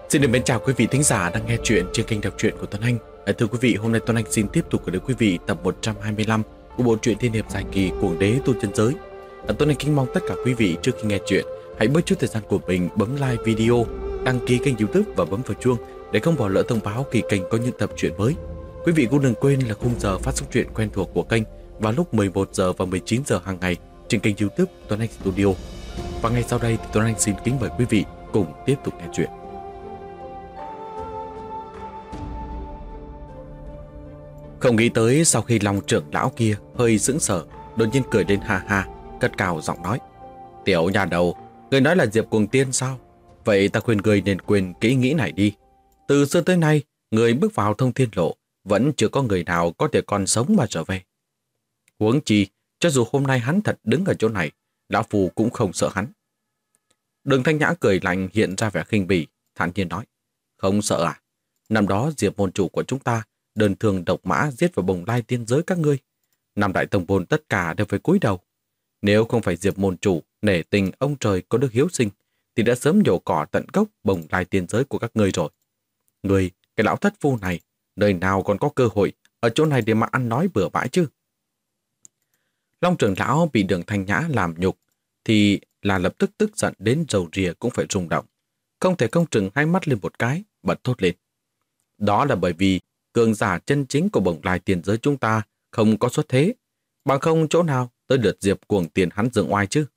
Xin được mến chào quý vị thính giả đang nghe chuyện trên kênh đọc truyện của Tuấn Anh. Thưa quý vị, hôm nay Tuấn Anh xin tiếp tục gửi đến quý vị tập 125 của bộ truyện tiên hiệp dài kỳ Cuồng Đế Tu Chân Giới. Tuấn Anh kính mong tất cả quý vị trước khi nghe chuyện hãy bớt chút thời gian của mình bấm like video, đăng ký kênh YouTube và bấm vào chuông để không bỏ lỡ thông báo khi kênh có những tập truyện mới. Quý vị cũng đừng quên là khung giờ phát sóng truyện quen thuộc của kênh vào lúc 11 giờ và 19 giờ hàng ngày trên kênh YouTube Tuấn Anh Studio. Và ngay sau đây thì Tuấn Anh xin kính mời quý vị cùng tiếp tục nghe chuyện. Không nghĩ tới sau khi Long trưởng lão kia hơi sững sờ, đột nhiên cười lên ha ha, cất cao giọng nói: "Tiểu nhà đầu, người nói là Diệp Cuồng Tiên sao? Vậy ta khuyên người nên quên cái ý nghĩ này đi. Từ xưa tới nay, người bước vào Thông Thiên Lộ vẫn chưa có người nào có thể còn sống mà trở về. Huống chi, cho dù hôm nay hắn thật đứng ở chỗ này, lão phù cũng không sợ hắn." Đường Thanh Nhã cười lạnh hiện ra vẻ khinh bỉ, thản nhiên nói: "Không sợ à? Năm đó Diệp môn chủ của chúng ta đơn thương độc mã giết vào Bồng Lai tiên giới các ngươi. Năm đại tông môn tất cả đều phải cúi đầu. Nếu không phải Diệp môn chủ nể tình ông trời có đức hiếu sinh, thì đã sớm nhổ cỏ tận gốc Bồng Lai tiên giới của các ngươi rồi. Ngươi, cái lão thất phu này, nơi nào còn có cơ hội ở chỗ này để mà ăn nói bừa bãi chứ?" Long trưởng lão bị Đường Thanh Nhã làm nhục thì là lập tức tức giận đến rầu rìa cũng phải rung động. Không thể không trừng hai mắt lên một cái, bật thốt lên: "Đó là bởi vì cường giả chân chính của Bồng Lai tiền giới chúng ta không có xuất thế, bằng không chỗ nào tới lượt Diệp Cuồng Tiền hắn dựng oai chứ."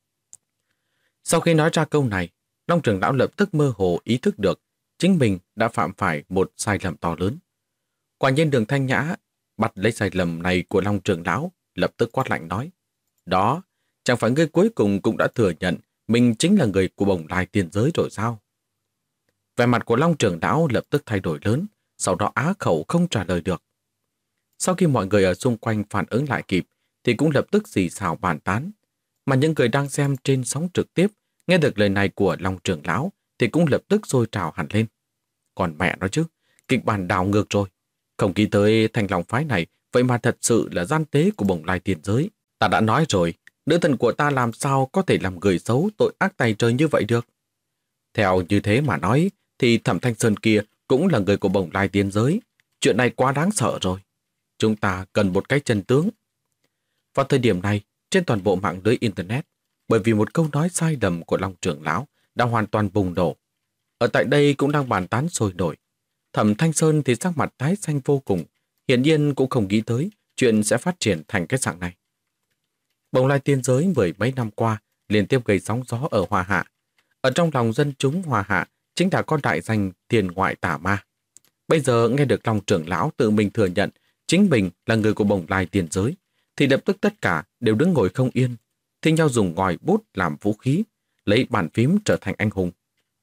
Sau khi nói ra câu này, Long trưởng lão lập tức mơ hồ ý thức được chính mình đã phạm phải một sai lầm to lớn. Quả nhiên Đường Thanh Nhã bắt lấy sai lầm này của Long trưởng lão, lập tức quát lạnh nói: "Đó, chẳng phải ngươi cuối cùng cũng đã thừa nhận mình chính là người của Bồng Lai tiền giới rồi sao?" Vẻ mặt của Long trưởng lão lập tức thay đổi lớn, sau đó á khẩu không trả lời được. Sau khi mọi người ở xung quanh phản ứng lại kịp, thì cũng lập tức xì xào bàn tán. Mà những người đang xem trên sóng trực tiếp, nghe được lời này của Long trưởng lão, thì cũng lập tức sôi trào hẳn lên. Còn mẹ nói chứ, kịch bản đảo ngược rồi. Không nghĩ tới Thanh Long phái này, vậy mà thật sự là gian tế của Bồng Lai tiền giới. Ta đã nói rồi, nữ thần của ta làm sao có thể làm người xấu tội ác tày trời như vậy được. Theo như thế mà nói, thì Thẩm Thanh Sơn kia cũng là người của Bồng Lai tiên giới. Chuyện này quá đáng sợ rồi. Chúng ta cần một cái chân tướng. Vào thời điểm này, trên toàn bộ mạng lưới Internet, bởi vì một câu nói sai lầm của Long trưởng lão đã hoàn toàn bùng nổ. Ở tại đây cũng đang bàn tán sôi nổi. Thẩm Thanh Sơn thì sắc mặt tái xanh vô cùng, hiển nhiên cũng không nghĩ tới chuyện sẽ phát triển thành cái dạng này. Bồng Lai tiên giới mười mấy năm qua liên tiếp gây sóng gió ở Hoa Hạ. Ở trong lòng dân chúng Hoa Hạ chính là con đại danh tiền ngoại tả ma. Bây giờ nghe được Long trưởng lão tự mình thừa nhận chính mình là người của Bồng Lai tiền giới, thì lập tức tất cả đều đứng ngồi không yên, thi nhau dùng ngòi bút làm vũ khí, lấy bàn phím trở thành anh hùng.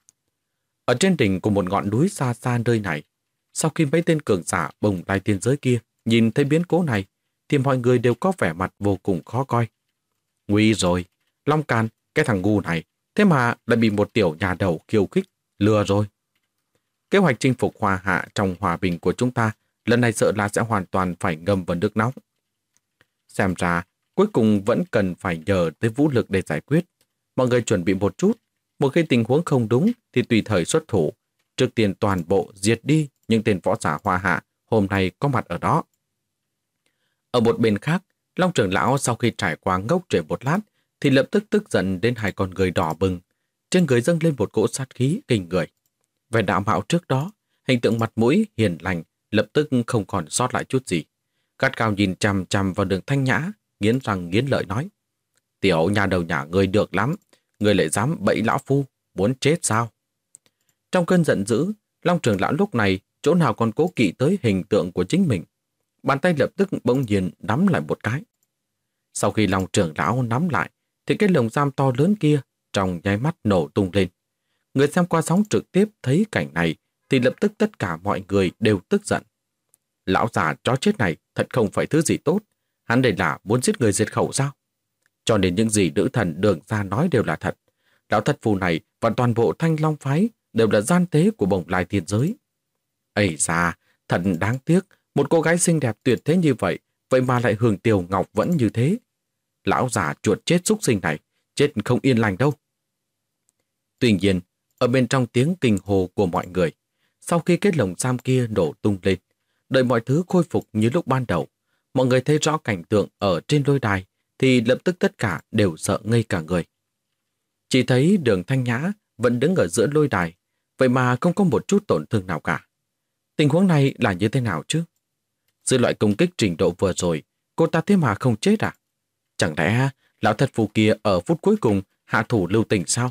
Ở trên đỉnh của một ngọn núi xa xa nơi này, sau khi mấy tên cường giả Bồng Lai tiên giới kia nhìn thấy biến cố này, thì mọi người đều có vẻ mặt vô cùng khó coi. Nguy rồi, Long Can, cái thằng ngu này, thế mà lại bị một tiểu nhà đầu khiêu khích, lừa rồi. Kế hoạch chinh phục Hoa Hạ trong hòa bình của chúng ta lần này sợ là sẽ hoàn toàn phải ngâm vào nước nóng. Xem ra, cuối cùng vẫn cần phải nhờ tới vũ lực để giải quyết. Mọi người chuẩn bị một chút, một khi tình huống không đúng thì tùy thời xuất thủ. Trước tiên toàn bộ diệt đi những tên võ giả Hoa Hạ hôm nay có mặt ở đó. Ở một bên khác, Long trưởng lão sau khi trải qua ngốc trễ một lát thì lập tức tức giận đến hai con người đỏ bừng. Trên người dâng lên một cỗ sát khí kinh người. Về đạo mạo trước đó, hình tượng mặt mũi hiền lành lập tức không còn sót lại chút gì. Gắt cao nhìn chằm chằm vào Đường Thanh Nhã, nghiến răng nghiến lợi nói: "Tiểu nhà đầu nhà ngươi được lắm, ngươi lại dám bẫy lão phu, muốn chết sao?" Trong cơn giận dữ, Long trưởng lão lúc này chỗ nào còn cố kỵ tới hình tượng của chính mình. Bàn tay lập tức bỗng nhiên nắm lại một cái. Sau khi Long trưởng lão nắm lại, thì cái lồng giam to lớn kia trong nháy mắt nổ tung lên. Người xem qua sóng trực tiếp thấy cảnh này thì lập tức tất cả mọi người đều tức giận. Lão già chó chết này thật không phải thứ gì tốt. Hắn đây là muốn giết người diệt khẩu sao? Cho nên những gì nữ thần Đường ra nói đều là thật. Lão thất phù này và toàn bộ Thanh Long phái đều là gian tế của Bồng Lai tiên giới. Ây da, thật đáng tiếc. Một cô gái xinh đẹp tuyệt thế như vậy, vậy mà lại hưởng Tiểu Ngọc vẫn như thế. Lão già chuột chết súc sinh này, chết không yên lành đâu. Tuy nhiên, Ở bên trong tiếng kinh hồ của mọi người, sau khi cái lồng giam kia nổ tung lên, đợi mọi thứ khôi phục như lúc ban đầu, mọi người thấy rõ cảnh tượng ở trên lôi đài thì lập tức tất cả đều sợ ngây cả người. Chỉ thấy Đường Thanh Nhã vẫn đứng ở giữa lôi đài, vậy mà không có một chút tổn thương nào cả. Tình huống này là như thế nào chứ? Dưới loại công kích trình độ vừa rồi, cô ta thế mà không chết à? Chẳng lẽ lão thật phù kia ở phút cuối cùng hạ thủ lưu tình sao?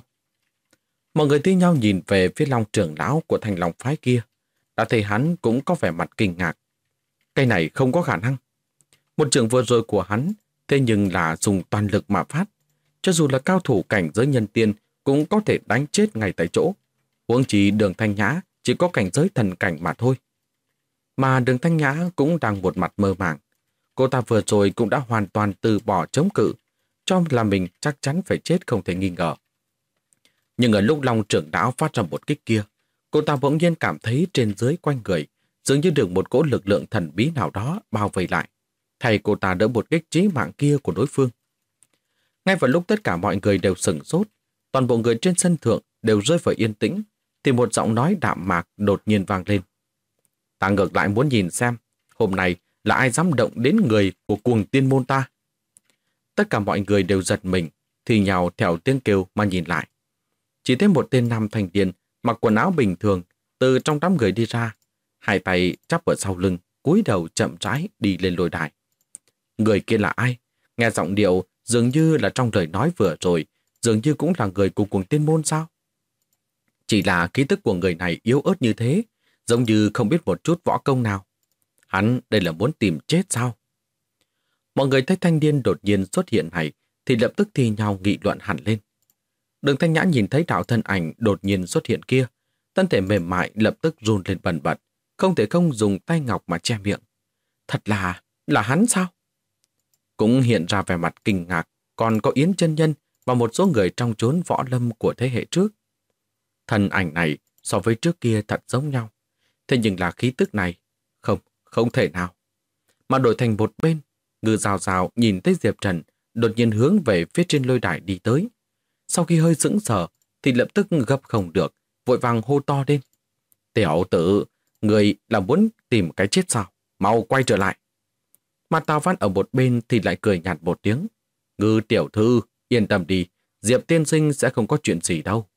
Mọi người thi nhau nhìn về phía Long trưởng lão của Thành Long phái kia. Đã thấy hắn cũng có vẻ mặt kinh ngạc. Cái này không có khả năng. Một trường vừa rồi của hắn, thế nhưng là dùng toàn lực mà phát. Cho dù là cao thủ cảnh giới nhân tiên cũng có thể đánh chết ngay tại chỗ. Huống chi Đường Thanh Nhã chỉ có cảnh giới thần cảnh mà thôi. Mà Đường Thanh Nhã cũng đang một mặt mơ màng. Cô ta vừa rồi cũng đã hoàn toàn từ bỏ chống cự, cho là mình chắc chắn phải chết không thể nghi ngờ. Nhưng ở lúc Long trưởng lão phát ra một kích kia, cô ta bỗng nhiên cảm thấy trên dưới quanh người dường như được một cỗ lực lượng thần bí nào đó bao vây lại, thay cô ta đỡ một kích chí mạng kia của đối phương. Ngay vào lúc tất cả mọi người đều sửng sốt, toàn bộ người trên sân thượng đều rơi vào yên tĩnh, thì một giọng nói đạm mạc đột nhiên vang lên. Ta ngược lại muốn nhìn xem, hôm nay là ai dám động đến người của Cuồng Tiên môn ta. Tất cả mọi người đều giật mình, thì nhào theo tiếng kêu mà nhìn lại. Chỉ thấy một tên nam thanh niên mặc quần áo bình thường từ trong đám người đi ra, hai tay chắp ở sau lưng, cúi đầu chậm rãi đi lên lôi đài. Người kia là ai? Nghe giọng điệu dường như là trong lời nói vừa rồi, dường như cũng là người của Cuồng Tiên môn sao? Chỉ là khí tức của người này yếu ớt như thế, giống như không biết một chút võ công nào. Hắn đây là muốn tìm chết sao? Mọi người thấy thanh niên đột nhiên xuất hiện này thì lập tức thi nhau nghị luận hẳn lên. Đường Thanh Nhã nhìn thấy đạo thân ảnh đột nhiên xuất hiện kia, thân thể mềm mại lập tức run lên bần bật, không thể không dùng tay ngọc mà che miệng. Thật là hắn sao? Cũng hiện ra vẻ mặt kinh ngạc, còn có Yến chân nhân và một số người trong chốn võ lâm của thế hệ trước. Thân ảnh này so với trước kia thật giống nhau, thế nhưng là khí tức này, không thể nào. Mà đổi thành một bên, Ngư Dao Dao nhìn thấy Diệp Trần đột nhiên hướng về phía trên lôi đài đi tới. Sau khi hơi sững sờ thì lập tức gấp không được, vội vàng hô to lên. Tiểu tử, người là muốn tìm cái chết sao? Mau quay trở lại. Mà Tào Văn ở một bên thì lại cười nhạt một tiếng. Ngư tiểu thư, yên tâm đi, Diệp tiên sinh sẽ không có chuyện gì đâu.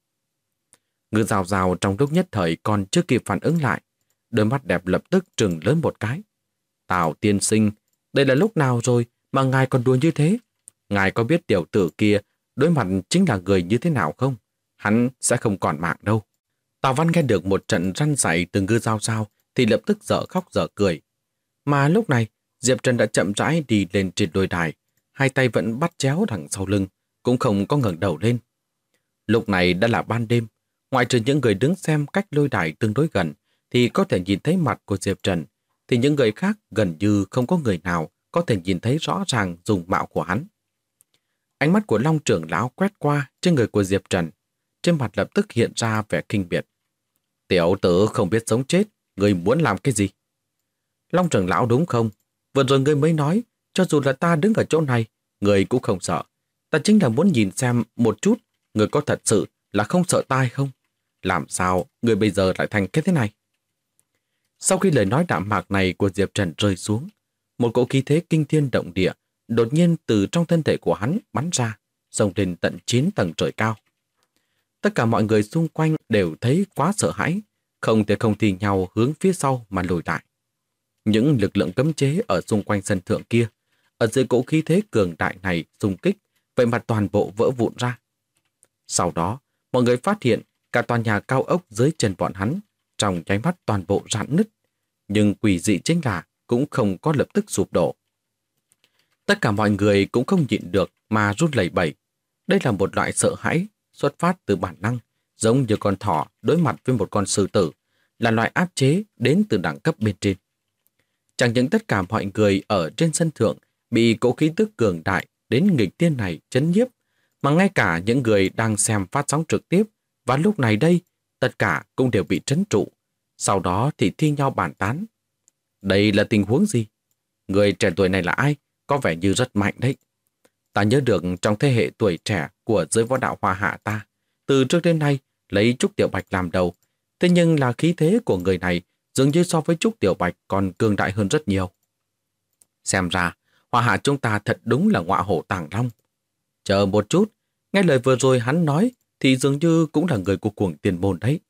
Ngư Dao Dao trong lúc nhất thời còn chưa kịp phản ứng lại, đôi mắt đẹp lập tức trừng lớn một cái. Tào tiên sinh, đây là lúc nào rồi mà ngài còn đùa như thế? Ngài có biết tiểu tử kia đối mặt chính là người như thế nào không? Hắn sẽ không còn mạng đâu. Tào Văn nghe được một trận răn dạy từ Ngư Dao Dao thì lập tức dở khóc dở cười. Mà lúc này, Diệp Trần đã chậm rãi đi lên trên đôi đài, hai tay vẫn bắt chéo đằng sau lưng, cũng không có ngẩng đầu lên. Lúc này đã là ban đêm, ngoại trừ những người đứng xem cách lôi đài tương đối gần thì có thể nhìn thấy mặt của Diệp Trần, thì những người khác gần như không có người nào có thể nhìn thấy rõ ràng dung mạo của hắn. Ánh mắt của Long trưởng lão quét qua trên người của Diệp Trần, trên mặt lập tức hiện ra vẻ kinh biệt. Tiểu tử không biết sống chết, người muốn làm cái gì? Long trưởng lão đúng không? Vừa rồi người mới nói, cho dù là ta đứng ở chỗ này, người cũng không sợ. Ta chính là muốn nhìn xem một chút, người có thật sự là không sợ ta hay không? Làm sao người bây giờ lại thành cái thế này? Sau khi lời nói đạm mạc này của Diệp Trần rơi xuống, một cỗ khí thế kinh thiên động địa đột nhiên từ trong thân thể của hắn bắn ra, xông lên tận 9 tầng trời cao. Tất cả mọi người xung quanh đều thấy quá sợ hãi, không thể không thì nhau hướng phía sau mà lùi lại. Những lực lượng cấm chế ở xung quanh sân thượng kia, ở dưới cỗ khí thế cường đại này xung kích, vậy mà toàn bộ vỡ vụn ra. Sau đó, mọi người phát hiện cả tòa nhà cao ốc dưới chân bọn hắn, trong nháy mắt toàn bộ rạn nứt, nhưng quỷ dị chính là cũng không có lập tức sụp đổ. Tất cả mọi người cũng không nhịn được mà run lẩy bẩy. Đây là một loại sợ hãi xuất phát từ bản năng, giống như con thỏ đối mặt với một con sư tử, là loại áp chế đến từ đẳng cấp bên trên. Chẳng những tất cả mọi người ở trên sân thượng bị cỗ khí tức cường đại đến nghịch tiên này chấn nhiếp, mà ngay cả những người đang xem phát sóng trực tiếp và lúc này đây, tất cả cũng đều bị trấn trụ. Sau đó thì thi nhau bàn tán. Đây là tình huống gì? Người trẻ tuổi này là ai? Có vẻ như rất mạnh đấy. Ta nhớ được trong thế hệ tuổi trẻ của giới võ đạo Hoa Hạ ta, từ trước đến nay lấy Trúc Tiểu Bạch làm đầu. Thế nhưng là khí thế của người này dường như so với Trúc Tiểu Bạch còn cường đại hơn rất nhiều. Xem ra, Hoa Hạ chúng ta thật đúng là ngọa hổ tàng long. Chờ một chút, nghe lời vừa rồi hắn nói thì dường như cũng là người của Cuồng Tiên Môn đấy.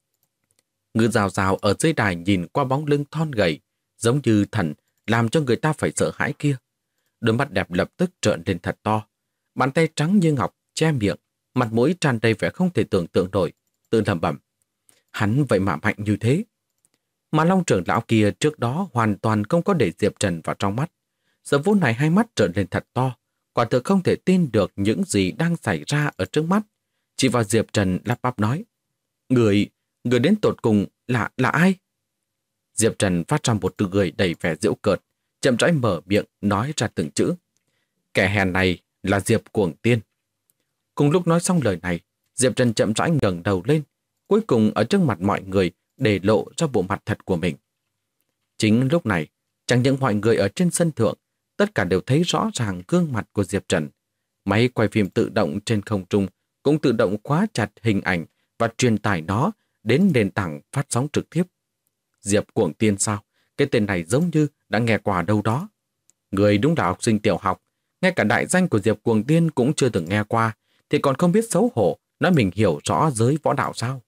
Ngư Rào Rào ở dưới đài nhìn qua bóng lưng thon gầy, giống như thần, làm cho người ta phải sợ hãi kia. Đôi mắt đẹp lập tức trợn lên thật to. Bàn tay trắng như ngọc, che miệng, mặt mũi tràn đầy vẻ không thể tưởng tượng nổi, tự lẩm bẩm. Hắn vậy mà mạnh như thế. Mà Long trưởng lão kia trước đó hoàn toàn không có để Diệp Trần vào trong mắt. Giờ phút này hai mắt trợn lên thật to, quả thực không thể tin được những gì đang xảy ra ở trước mắt. Chỉ vào Diệp Trần lắp bắp nói. Người đến tột cùng là ai? Diệp Trần phát ra một từ cười đầy vẻ giễu cợt, chậm rãi mở miệng nói ra từng chữ. Kẻ hèn này là Diệp Cuồng Tiên. Cùng lúc nói xong lời này, Diệp Trần chậm rãi ngẩng đầu lên, cuối cùng ở trước mặt mọi người để lộ ra bộ mặt thật của mình. Chính lúc này, chẳng những mọi người ở trên sân thượng, tất cả đều thấy rõ ràng gương mặt của Diệp Trần. Máy quay phim tự động trên không trung cũng tự động khóa chặt hình ảnh và truyền tải nó đến nền tảng phát sóng trực tiếp. Diệp Cuồng Tiên sao? Cái tên này giống như đã nghe qua đâu đó. Người đúng là học sinh tiểu học, ngay cả đại danh của Diệp Cuồng Tiên cũng chưa từng nghe qua, thì còn không biết xấu hổ nói mình hiểu rõ giới võ đạo sao?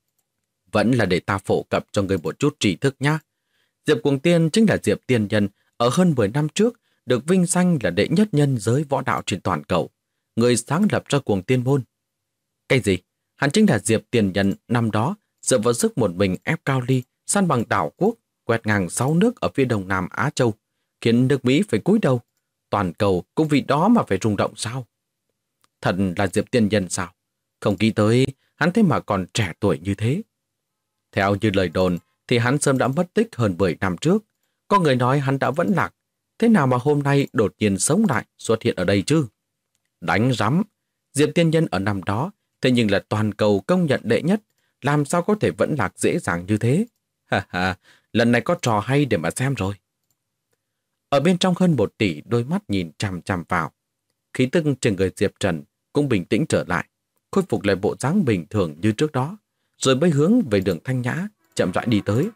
Vẫn là để ta phổ cập cho người một chút tri thức nhá. Diệp Cuồng Tiên chính là Diệp Tiên Nhân ở hơn 10 năm trước được vinh danh là đệ nhất nhân giới võ đạo trên toàn cầu, người sáng lập ra Cuồng Tiên Môn. Cái gì? Hắn chính là Diệp Tiên Nhân năm đó dựa vào sức một mình ép Cao Ly san bằng đảo quốc, quét ngang 6 nước ở phía đông nam Á Châu, khiến nước Mỹ phải cúi đầu. Toàn cầu cũng vì đó mà phải rung động sao? Thật là Diệp Tiên Nhân sao? Không nghĩ tới hắn thế mà còn trẻ tuổi như thế. Theo như lời đồn thì hắn sớm đã mất tích hơn 10 năm trước. Có người nói hắn đã vẫn lạc. Thế nào mà hôm nay đột nhiên sống lại xuất hiện ở đây chứ? Đánh rắm. Diệp Tiên Nhân ở năm đó thế nhưng là toàn cầu công nhận đệ nhất. Làm sao có thể vẫn lạc dễ dàng như thế? Ha ha, lần này có trò hay để mà xem rồi. Ở bên trong hơn 1 tỷ đôi mắt nhìn chằm chằm vào. Khí tức trên người Diệp Trần cũng bình tĩnh trở lại, khôi phục lại bộ dáng bình thường như trước đó, rồi mới hướng về đường Thanh Nhã, chậm rãi đi tới.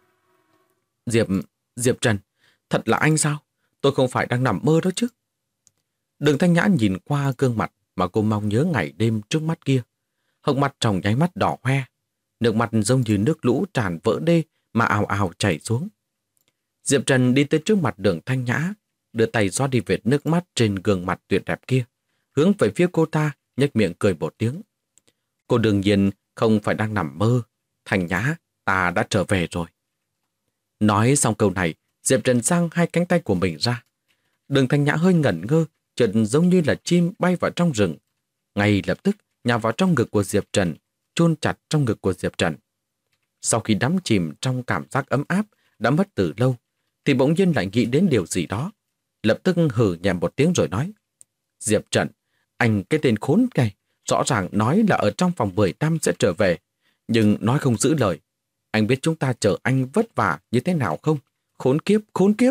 Diệp Trần, thật là anh sao? Tôi không phải đang nằm mơ đó chứ? Đường Thanh Nhã nhìn qua gương mặt mà cô mong nhớ ngày đêm trước mắt kia. Hốc mắt trong nháy mắt đỏ hoe, nước mặt giống như nước lũ tràn vỡ đê mà ào ào chảy xuống. Diệp Trần đi tới trước mặt đường Thanh Nhã, đưa tay xóa đi vệt nước mắt trên gương mặt tuyệt đẹp kia, hướng về phía cô ta, nhếch miệng cười một tiếng. Cô đương nhiên không phải đang nằm mơ. Thanh Nhã, ta đã trở về rồi. Nói xong câu này, Diệp Trần giang hai cánh tay của mình ra. Đường Thanh Nhã hơi ngẩn ngơ, chợt giống như là chim bay vào trong rừng. Ngay lập tức nhào vào trong ngực của Diệp Trần, chôn chặt trong ngực của Diệp Trần. Sau khi đắm chìm trong cảm giác ấm áp đã mất từ lâu, thì bỗng nhiên lại nghĩ đến điều gì đó. Lập tức hừ nhẹ một tiếng rồi nói. Diệp Trần, anh cái tên khốn này, rõ ràng nói là ở trong vòng 10 năm sẽ trở về, nhưng nói không giữ lời. Anh biết chúng ta chờ anh vất vả như thế nào không? Khốn kiếp, khốn kiếp.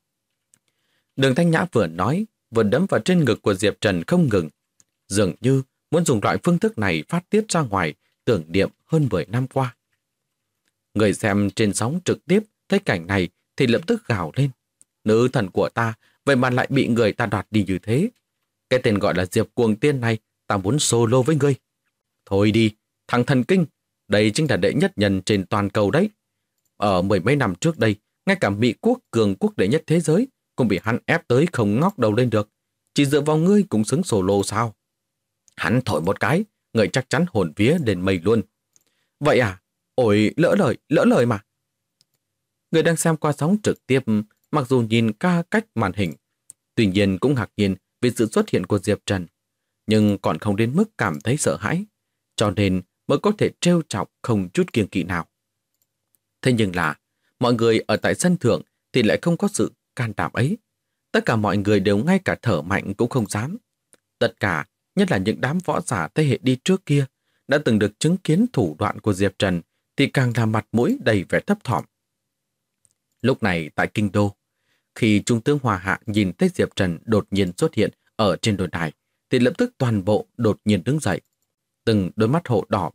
Đường Thanh Nhã vừa nói, vừa đấm vào trên ngực của Diệp Trần không ngừng. Dường như muốn dùng loại phương thức này phát tiết ra ngoài, tưởng niệm hơn 10 năm qua. Người xem trên sóng trực tiếp thấy cảnh này thì lập tức gào lên. Nữ thần của ta, vậy mà lại bị người ta đoạt đi như thế. Cái tên gọi là Diệp Cuồng Tiên này, ta muốn solo với ngươi. Thôi đi, thằng thần kinh, đây chính là đệ nhất nhân trên toàn cầu đấy. Ở 10 mấy năm trước đây, ngay cả Mỹ quốc cường quốc đệ nhất thế giới cũng bị hắn ép tới không ngóc đầu lên được. Chỉ dựa vào ngươi cũng xứng solo sao? Hắn thổi một cái, người chắc chắn hồn vía đến mây luôn. Vậy à? Ôi, lỡ lời mà. Người đang xem qua sóng trực tiếp, mặc dù nhìn ca cách màn hình, tuy nhiên cũng ngạc nhiên vì sự xuất hiện của Diệp Trần, nhưng còn không đến mức cảm thấy sợ hãi, cho nên mới có thể trêu chọc không chút kiêng kỵ nào. Thế nhưng là, mọi người ở tại sân thượng thì lại không có sự can đảm ấy. Tất cả mọi người đều ngay cả thở mạnh cũng không dám. Tất cả, nhất là những đám võ giả thế hệ đi trước kia, đã từng được chứng kiến thủ đoạn của Diệp Trần thì càng làm mặt mũi đầy vẻ thấp thỏm. Lúc này tại Kinh Đô, khi Trung tướng Hòa Hạ nhìn thấy Diệp Trần đột nhiên xuất hiện ở trên đồi đài, thì lập tức toàn bộ đột nhiên đứng dậy. Từng đôi mắt hộ đỏ bừng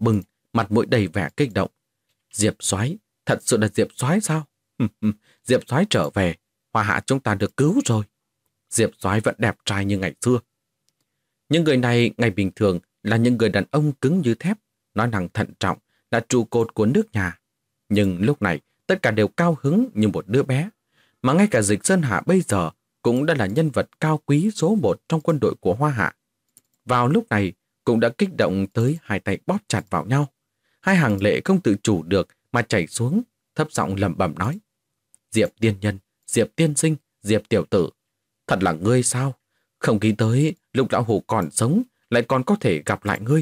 mặt mũi đầy vẻ kích động. Diệp Soái, thật sự là Diệp Soái sao? Diệp Soái trở về, Hoa Hạ chúng ta được cứu rồi. Diệp Soái vẫn đẹp trai như ngày xưa. Những người này ngày bình thường là những người đàn ông cứng như thép, nói năng thận trọng, là trụ cột của nước nhà. Nhưng lúc này, tất cả đều cao hứng như một đứa bé. Mà ngay cả Dịch Sơn Hạ bây giờ cũng đã là nhân vật cao quý số 1 trong quân đội của Hoa Hạ. Vào lúc này, cũng đã kích động tới hai tay bóp chặt vào nhau. Hai hàng lệ không tự chủ được mà chảy xuống, thấp giọng lẩm bẩm nói. Diệp tiên nhân, Diệp tiên sinh, Diệp tiểu tử. Thật là ngươi sao? Không nghĩ tới lúc lão hủ còn sống lại còn có thể gặp lại ngươi.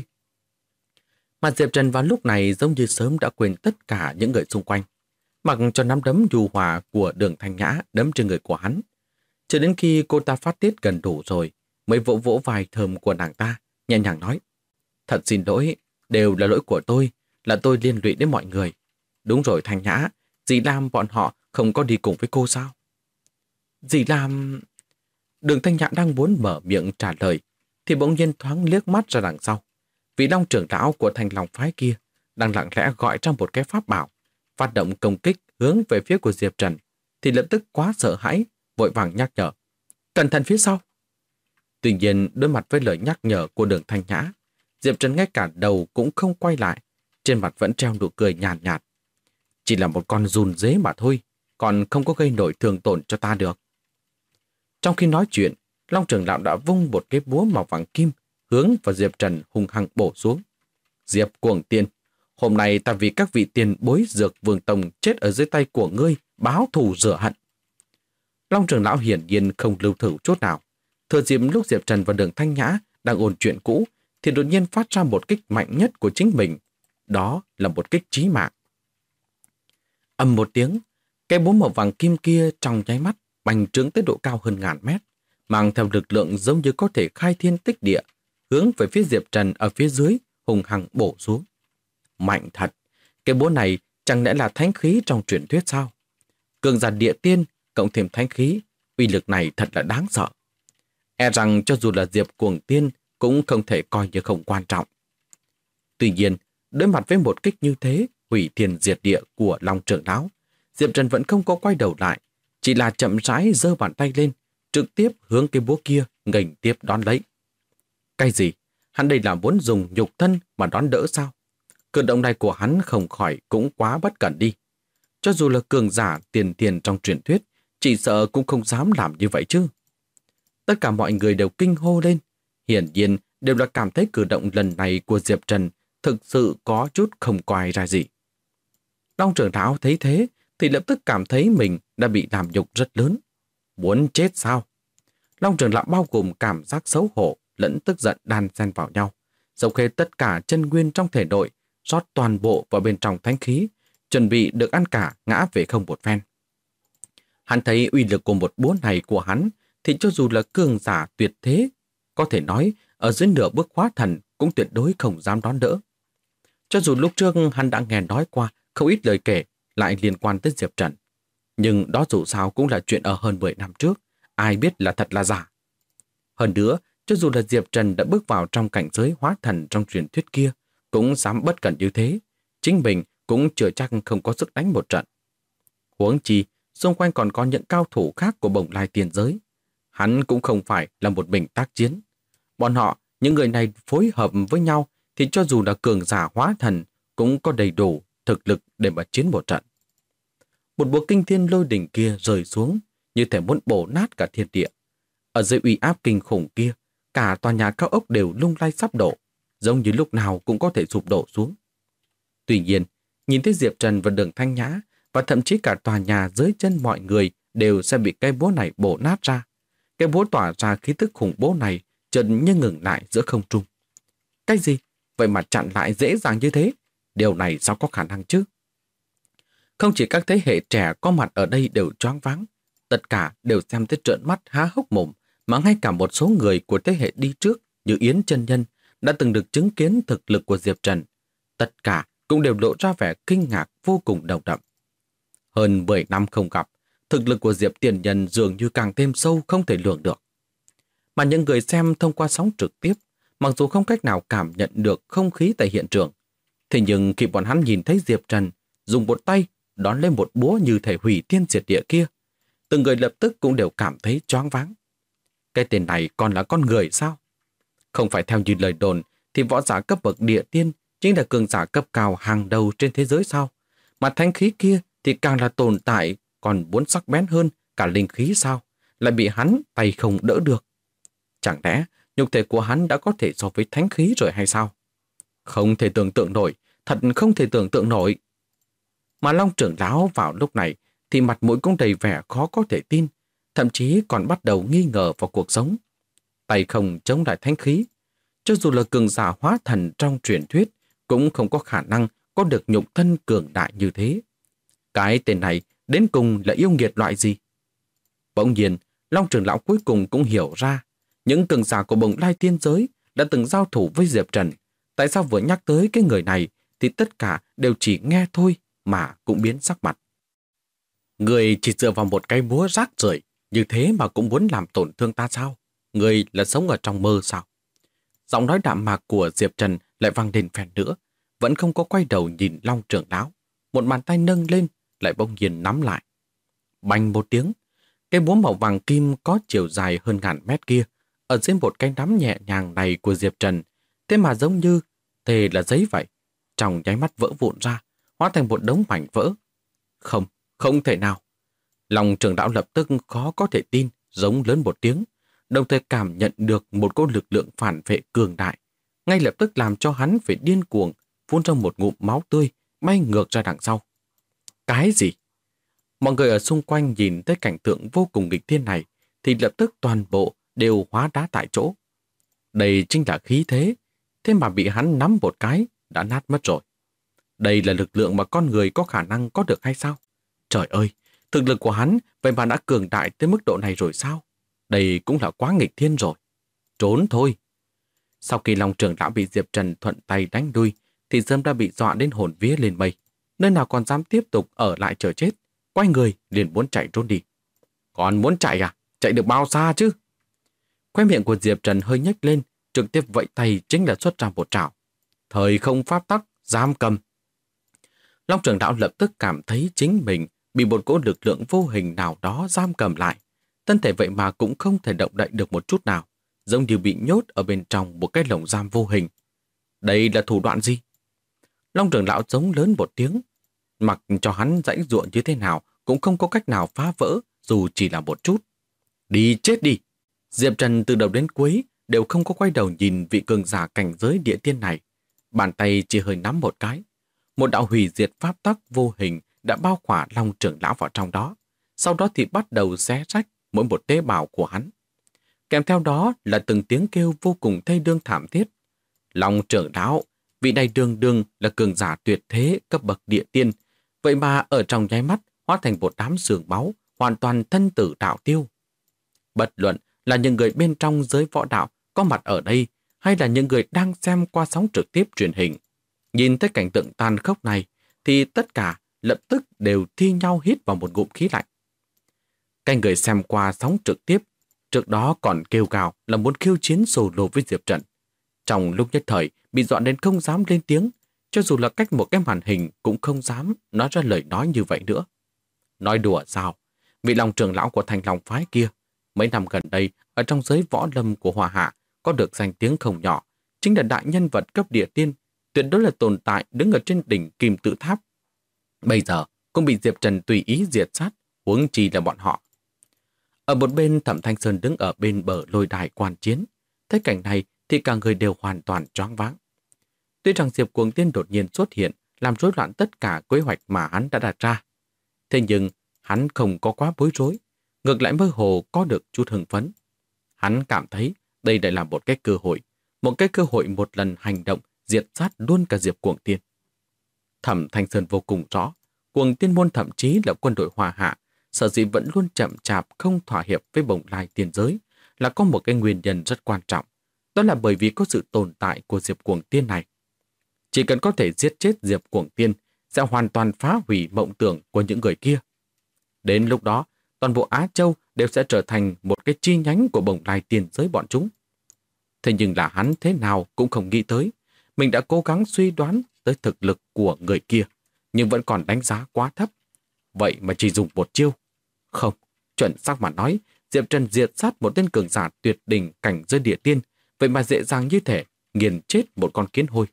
Mà Diệp Trần vào lúc này giống như sớm đã quên tất cả những người xung quanh. Mặc cho nắm đấm nhu hòa của Đường Thanh Nhã đấm trên người của hắn. Cho đến khi cô ta phát tiết gần đủ rồi, mới vỗ vỗ vai thơm của nàng ta, nhẹ nhàng nói. Thật xin lỗi, đều là lỗi của tôi, là tôi liên lụy đến mọi người. Đúng rồi Thanh Nhã, dì Lam bọn họ không có đi cùng với cô sao? Dì Lam... Đường Thanh Nhã đang muốn mở miệng trả lời, thì bỗng nhiên thoáng liếc mắt ra đằng sau. Vị Long trưởng lão của Thanh Long phái kia đang lặng lẽ gọi trong một cái pháp bảo, phát động công kích hướng về phía của Diệp Trần, thì lập tức quá sợ hãi, vội vàng nhắc nhở. Cẩn thận phía sau. Tuy nhiên, đối mặt với lời nhắc nhở của Đường Thanh Nhã, Diệp Trần ngay cả đầu cũng không quay lại, trên mặt vẫn treo nụ cười nhàn nhạt. Chỉ là một con giun dế mà thôi, còn không có gây nổi thương tổn cho ta được. Trong khi nói chuyện, Long trưởng lão đã vung một cái búa màu vàng kim hướng vào Diệp Trần hung hăng bổ xuống. Diệp Cuồng Tiên, hôm nay ta vì các vị tiền bối Dược Vương Tông chết ở dưới tay của ngươi báo thù rửa hận. Long trưởng lão hiển nhiên không lưu thử chút nào. Thừa dịp lúc Diệp Trần và Đường Thanh Nhã đang ôn chuyện cũ, thì đột nhiên phát ra một kích mạnh nhất của chính mình. Đó là một kích chí mạng. Ầm một tiếng, cái búa màu vàng kim kia trong nháy mắt bành trướng tới độ cao hơn ngàn mét, mang theo lực lượng giống như có thể khai thiên tích địa, hướng về phía Diệp Trần ở phía dưới hùng hăng bổ xuống. Mạnh thật, cái búa này chẳng lẽ là thánh khí trong truyền thuyết sao? Cường giả địa tiên cộng thêm thánh khí, uy lực này thật là đáng sợ. E rằng cho dù là Diệp Cuồng Tiên cũng không thể coi như không quan trọng. Tuy nhiên, đối mặt với một kích như thế, hủy thiên diệt địa của Long trưởng lão, Diệp Trần vẫn không có quay đầu lại, chỉ là chậm rãi giơ bàn tay lên, trực tiếp hướng cái búa kia nghênh tiếp đón lấy. Cái gì? Hắn đây là muốn dùng nhục thân mà đón đỡ sao? Cử động này của hắn không khỏi cũng quá bất cẩn đi. Cho dù là cường giả tiền tiền trong truyền thuyết, chỉ sợ cũng không dám làm như vậy chứ. Tất cả mọi người đều kinh hô lên, hiển nhiên đều là cảm thấy cử động lần này của Diệp Trần thực sự có chút không coi ra gì. Long trưởng lão thấy thế thì lập tức cảm thấy mình đã bị làm nhục rất lớn. Muốn chết sao? Long trưởng lão bao gồm cảm giác xấu hổ lẫn tức giận đan xen vào nhau, dốc hết tất cả chân nguyên trong thể nội, rót toàn bộ vào bên trong thánh khí, chuẩn bị được ăn cả ngã về không một phen. Hắn thấy uy lực của một búa này của hắn thì cho dù là cường giả tuyệt thế, có thể nói ở dưới nửa bước hóa thần cũng tuyệt đối không dám đón đỡ. Cho dù lúc trước hắn đã nghe nói qua không ít lời kể lại liên quan tới Diệp Trần, nhưng đó dù sao cũng là chuyện ở hơn 10 năm trước, ai biết là thật là giả. Hơn nữa, cho dù là Diệp Trần đã bước vào trong cảnh giới hóa thần trong truyền thuyết kia, cũng dám bất cẩn như thế, chính mình cũng chưa chắc không có sức đánh một trận. Huống chi, xung quanh còn có những cao thủ khác của Bồng Lai tiền giới. Hắn cũng không phải là một mình tác chiến. Bọn họ, những người này phối hợp với nhau thì cho dù là cường giả hóa thần cũng có đầy đủ thực lực để mà chiến một trận. Một búa kinh thiên lôi đỉnh kia rơi xuống, như thể muốn bổ nát cả thiên địa. Ở dưới uy áp kinh khủng kia, cả tòa nhà cao ốc đều lung lay sắp đổ, giống như lúc nào cũng có thể sụp đổ xuống. Tuy nhiên, nhìn thấy Diệp Trần và Đường Thanh Nhã, và thậm chí cả tòa nhà dưới chân mọi người đều sẽ bị cái búa này bổ nát ra. Cái búa tỏa ra khí tức khủng bố này chợt như ngừng lại giữa không trung. Cái gì? Vậy mà chặn lại dễ dàng như thế? Điều này sao có khả năng chứ? Không chỉ các thế hệ trẻ có mặt ở đây đều choáng váng, tất cả đều xem tới trợn mắt há hốc mồm, mà ngay cả một số người của thế hệ đi trước như Yến chân nhân đã từng được chứng kiến thực lực của Diệp Trần. Tất cả cũng đều lộ ra vẻ kinh ngạc vô cùng nồng đậm. Hơn 10 năm không gặp, thực lực của Diệp tiền nhân dường như càng thêm sâu không thể lường được. Mà những người xem thông qua sóng trực tiếp, mặc dù không cách nào cảm nhận được không khí tại hiện trường, Thế nhưng khi bọn hắn nhìn thấy Diệp Trần dùng một tay đón lên một búa như thể hủy thiên diệt địa kia, từng người lập tức cũng đều cảm thấy choáng váng. Cái tên này còn là con người sao? Không phải theo như lời đồn thì võ giả cấp bậc địa tiên chính là cường giả cấp cao hàng đầu trên thế giới sao? Mà thánh khí kia thì càng là tồn tại còn muốn sắc bén hơn cả linh khí sao? Lại bị hắn tay không đỡ được. Chẳng lẽ nhục thể của hắn đã có thể so với thánh khí rồi hay sao? Không thể tưởng tượng nổi, thật không thể tưởng tượng nổi. Mà Long trưởng lão vào lúc này thì mặt mũi cũng đầy vẻ khó có thể tin, thậm chí còn bắt đầu nghi ngờ vào cuộc sống. Tay không chống lại thánh khí, cho dù là cường giả hóa thần trong truyền thuyết cũng không có khả năng có được nhục thân cường đại như thế. Cái tên này đến cùng là yêu nghiệt loại gì? Bỗng nhiên, Long trưởng lão cuối cùng cũng hiểu ra, những cường giả của Bồng Lai tiên giới đã từng giao thủ với Diệp Trần. Tại sao vừa nhắc tới cái người này thì tất cả đều chỉ nghe thôi mà cũng biến sắc mặt. Người chỉ dựa vào một cái búa rác rưởi như thế mà cũng muốn làm tổn thương ta sao? Người là sống ở trong mơ sao? Giọng nói đạm mạc của Diệp Trần lại vang lên phen nữa, vẫn không có quay đầu nhìn Long trưởng lão. Một bàn tay nâng lên, lại bỗng nhiên nắm lại. Bành một tiếng, cái búa màu vàng kim có chiều dài hơn ngàn mét kia, ở dưới một cái nắm nhẹ nhàng này của Diệp Trần, thế mà giống như thề là giấy vậy, trong nháy mắt vỡ vụn ra, hóa thành một đống mảnh vỡ. Không, không thể nào. Long trưởng lão lập tức khó có thể tin, giống lớn một tiếng, đồng thời cảm nhận được một cỗ lực lượng phản vệ cường đại, ngay lập tức làm cho hắn phải điên cuồng, phun ra một ngụm máu tươi, bay ngược ra đằng sau. Cái gì? Mọi người ở xung quanh nhìn thấy cảnh tượng vô cùng nghịch thiên này, thì lập tức toàn bộ đều hóa đá tại chỗ. Đây chính là khí thế, thế mà bị hắn nắm một cái, đã nát mất rồi. Đây là lực lượng mà con người có khả năng có được hay sao? Trời ơi, thực lực của hắn vậy mà đã cường đại tới mức độ này rồi sao? Đây cũng là quá nghịch thiên rồi. Trốn thôi. Sau khi Long trưởng lão bị Diệp Trần thuận tay đánh đuôi, thì Dâm đã bị dọa đến hồn vía lên mây. Nơi nào còn dám tiếp tục ở lại chờ chết, quay người liền muốn chạy trốn đi. Còn muốn chạy à? Chạy được bao xa chứ? Khóe miệng của Diệp Trần hơi nhếch lên, trực tiếp vẫy tay chính là xuất ra một trảo. Thời không pháp tắc, giam cầm. Long trưởng lão lập tức cảm thấy chính mình bị một cỗ lực lượng vô hình nào đó giam cầm lại. Thân thể vậy mà cũng không thể động đậy được một chút nào, giống như bị nhốt ở bên trong một cái lồng giam vô hình. Đây là thủ đoạn gì? Long trưởng lão giống lớn một tiếng, mặc cho hắn giãy giụa như thế nào cũng không có cách nào phá vỡ, dù chỉ là một chút. Đi chết đi! Diệp Trần từ đầu đến cuối đều không có quay đầu nhìn vị cường giả cảnh giới địa tiên này. Bàn tay chỉ hơi nắm một cái. Một đạo hủy diệt pháp tắc vô hình đã bao khỏa Long trưởng lão vào trong đó. Sau đó thì bắt đầu xé rách mỗi một tế bào của hắn. Kèm theo đó là từng tiếng kêu vô cùng thê đương thảm thiết. Long trưởng lão, vị này đương đương là cường giả tuyệt thế cấp bậc địa tiên. Vậy mà ở trong nháy mắt hóa thành một đám xương máu, hoàn toàn thân tử đạo tiêu. Bất luận là những người bên trong giới võ đạo có mặt ở đây, hay là những người đang xem qua sóng trực tiếp truyền hình, nhìn thấy cảnh tượng tàn khốc này, thì tất cả lập tức đều thi nhau hít vào một ngụm khí lạnh. Cái người xem qua sóng trực tiếp, trước đó còn kêu gào là muốn khiêu chiến solo với Diệp Trần. Trong lúc nhất thời, bị dọa đến không dám lên tiếng, cho dù là cách một cái màn hình cũng không dám nói ra lời nói như vậy nữa. Nói đùa sao? Vị Long trưởng lão của Thanh Long phái kia, mấy năm gần đây, ở trong giới võ lâm của Hoa Hạ, có được danh tiếng không nhỏ, chính là đại nhân vật cấp địa tiên, tuyệt đối là tồn tại đứng ở trên đỉnh Kim Tự Tháp. Bây giờ cũng bị Diệp Trần tùy ý diệt sát, huống chi là bọn họ. Ở một bên, Thẩm Thanh Sơn đứng ở bên bờ lôi đài quan chiến. Thấy cảnh này thì cả người đều hoàn toàn choáng váng. Tuy rằng Diệp Cuồng Tiên đột nhiên xuất hiện, làm rối loạn tất cả kế hoạch mà hắn đã đặt ra. Thế nhưng hắn không có quá bối rối, ngược lại mơ hồ có được chút hưng phấn. Hắn cảm thấy đây lại là một cái cơ hội một lần hành động diệt sát luôn cả Diệp Cuồng Tiên. Thẩm Thanh Sơn vô cùng rõ, Cuồng Tiên môn thậm chí là quân đội Hoa Hạ, sở dĩ vẫn luôn chậm chạp không thỏa hiệp với Bồng Lai tiên giới là có một cái nguyên nhân rất quan trọng. Đó là bởi vì có sự tồn tại của Diệp Cuồng Tiên này. Chỉ cần có thể giết chết Diệp Cuồng Tiên sẽ hoàn toàn phá hủy mộng tưởng của những người kia. Đến lúc đó, toàn bộ Á Châu đều sẽ trở thành một cái chi nhánh của Bồng Lai tiên giới bọn chúng. Thế nhưng là hắn thế nào cũng không nghĩ tới, mình đã cố gắng suy đoán tới thực lực của người kia, nhưng vẫn còn đánh giá quá thấp. Vậy mà chỉ dùng một chiêu. Không, chuẩn xác mà nói, Diệp Trần diệt sát một tên cường giả tuyệt đỉnh cảnh giới địa tiên, vậy mà dễ dàng như thể nghiền chết một con kiến hôi.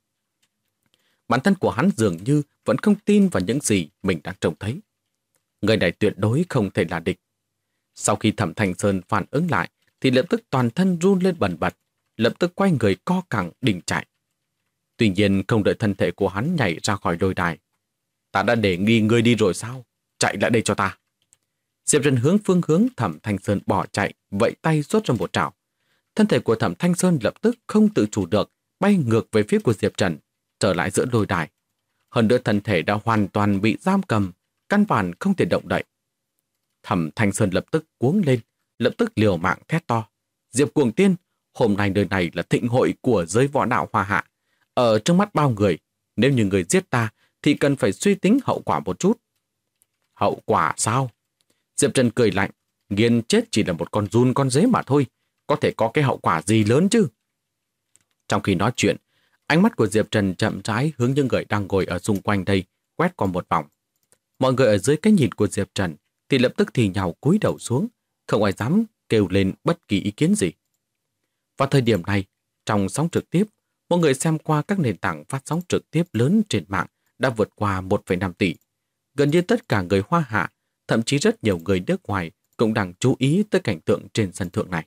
Bản thân của hắn dường như vẫn không tin vào những gì mình đang trông thấy. Người này tuyệt đối không thể là địch. Sau khi Thẩm Thanh Sơn phản ứng lại, thì lập tức toàn thân run lên bần bật, lập tức quay người co cẳng định chạy. Tuy nhiên không đợi thân thể của hắn nhảy ra khỏi lôi đài. Ta đã để nghi ngươi đi rồi sao? Chạy lại đây cho ta. Diệp Trần hướng phương hướng Thẩm Thanh Sơn bỏ chạy, vẫy tay xuất ra một trảo. Thân thể của Thẩm Thanh Sơn lập tức không tự chủ được, bay ngược về phía của Diệp Trần, trở lại giữa lôi đài. Hơn nữa thân thể đã hoàn toàn bị giam cầm, căn bản không thể động đậy. Thẩm Thanh Sơn lập tức cuống lên, lập tức liều mạng thét to. Diệp Cuồng Tiên, hôm nay nơi này là thịnh hội của giới võ đạo Hoa Hạ. Ở trước mắt bao người, nếu như người giết ta thì cần phải suy tính hậu quả một chút. Hậu quả sao? Diệp Trần cười lạnh, nghiền chết chỉ là một con giun con dế mà thôi, có thể có cái hậu quả gì lớn chứ? Trong khi nói chuyện, ánh mắt của Diệp Trần chậm rãi hướng những người đang ngồi ở xung quanh đây, quét qua một vòng. Mọi người ở dưới cái nhìn của Diệp Trần thì lập tức thì nhào cúi đầu xuống, không ai dám kêu lên bất kỳ ý kiến gì. Vào thời điểm này, trong sóng trực tiếp, mọi người xem qua các nền tảng phát sóng trực tiếp lớn trên mạng đã vượt qua 1,5 tỷ. Gần như tất cả người Hoa Hạ, thậm chí rất nhiều người nước ngoài cũng đang chú ý tới cảnh tượng trên sân thượng này.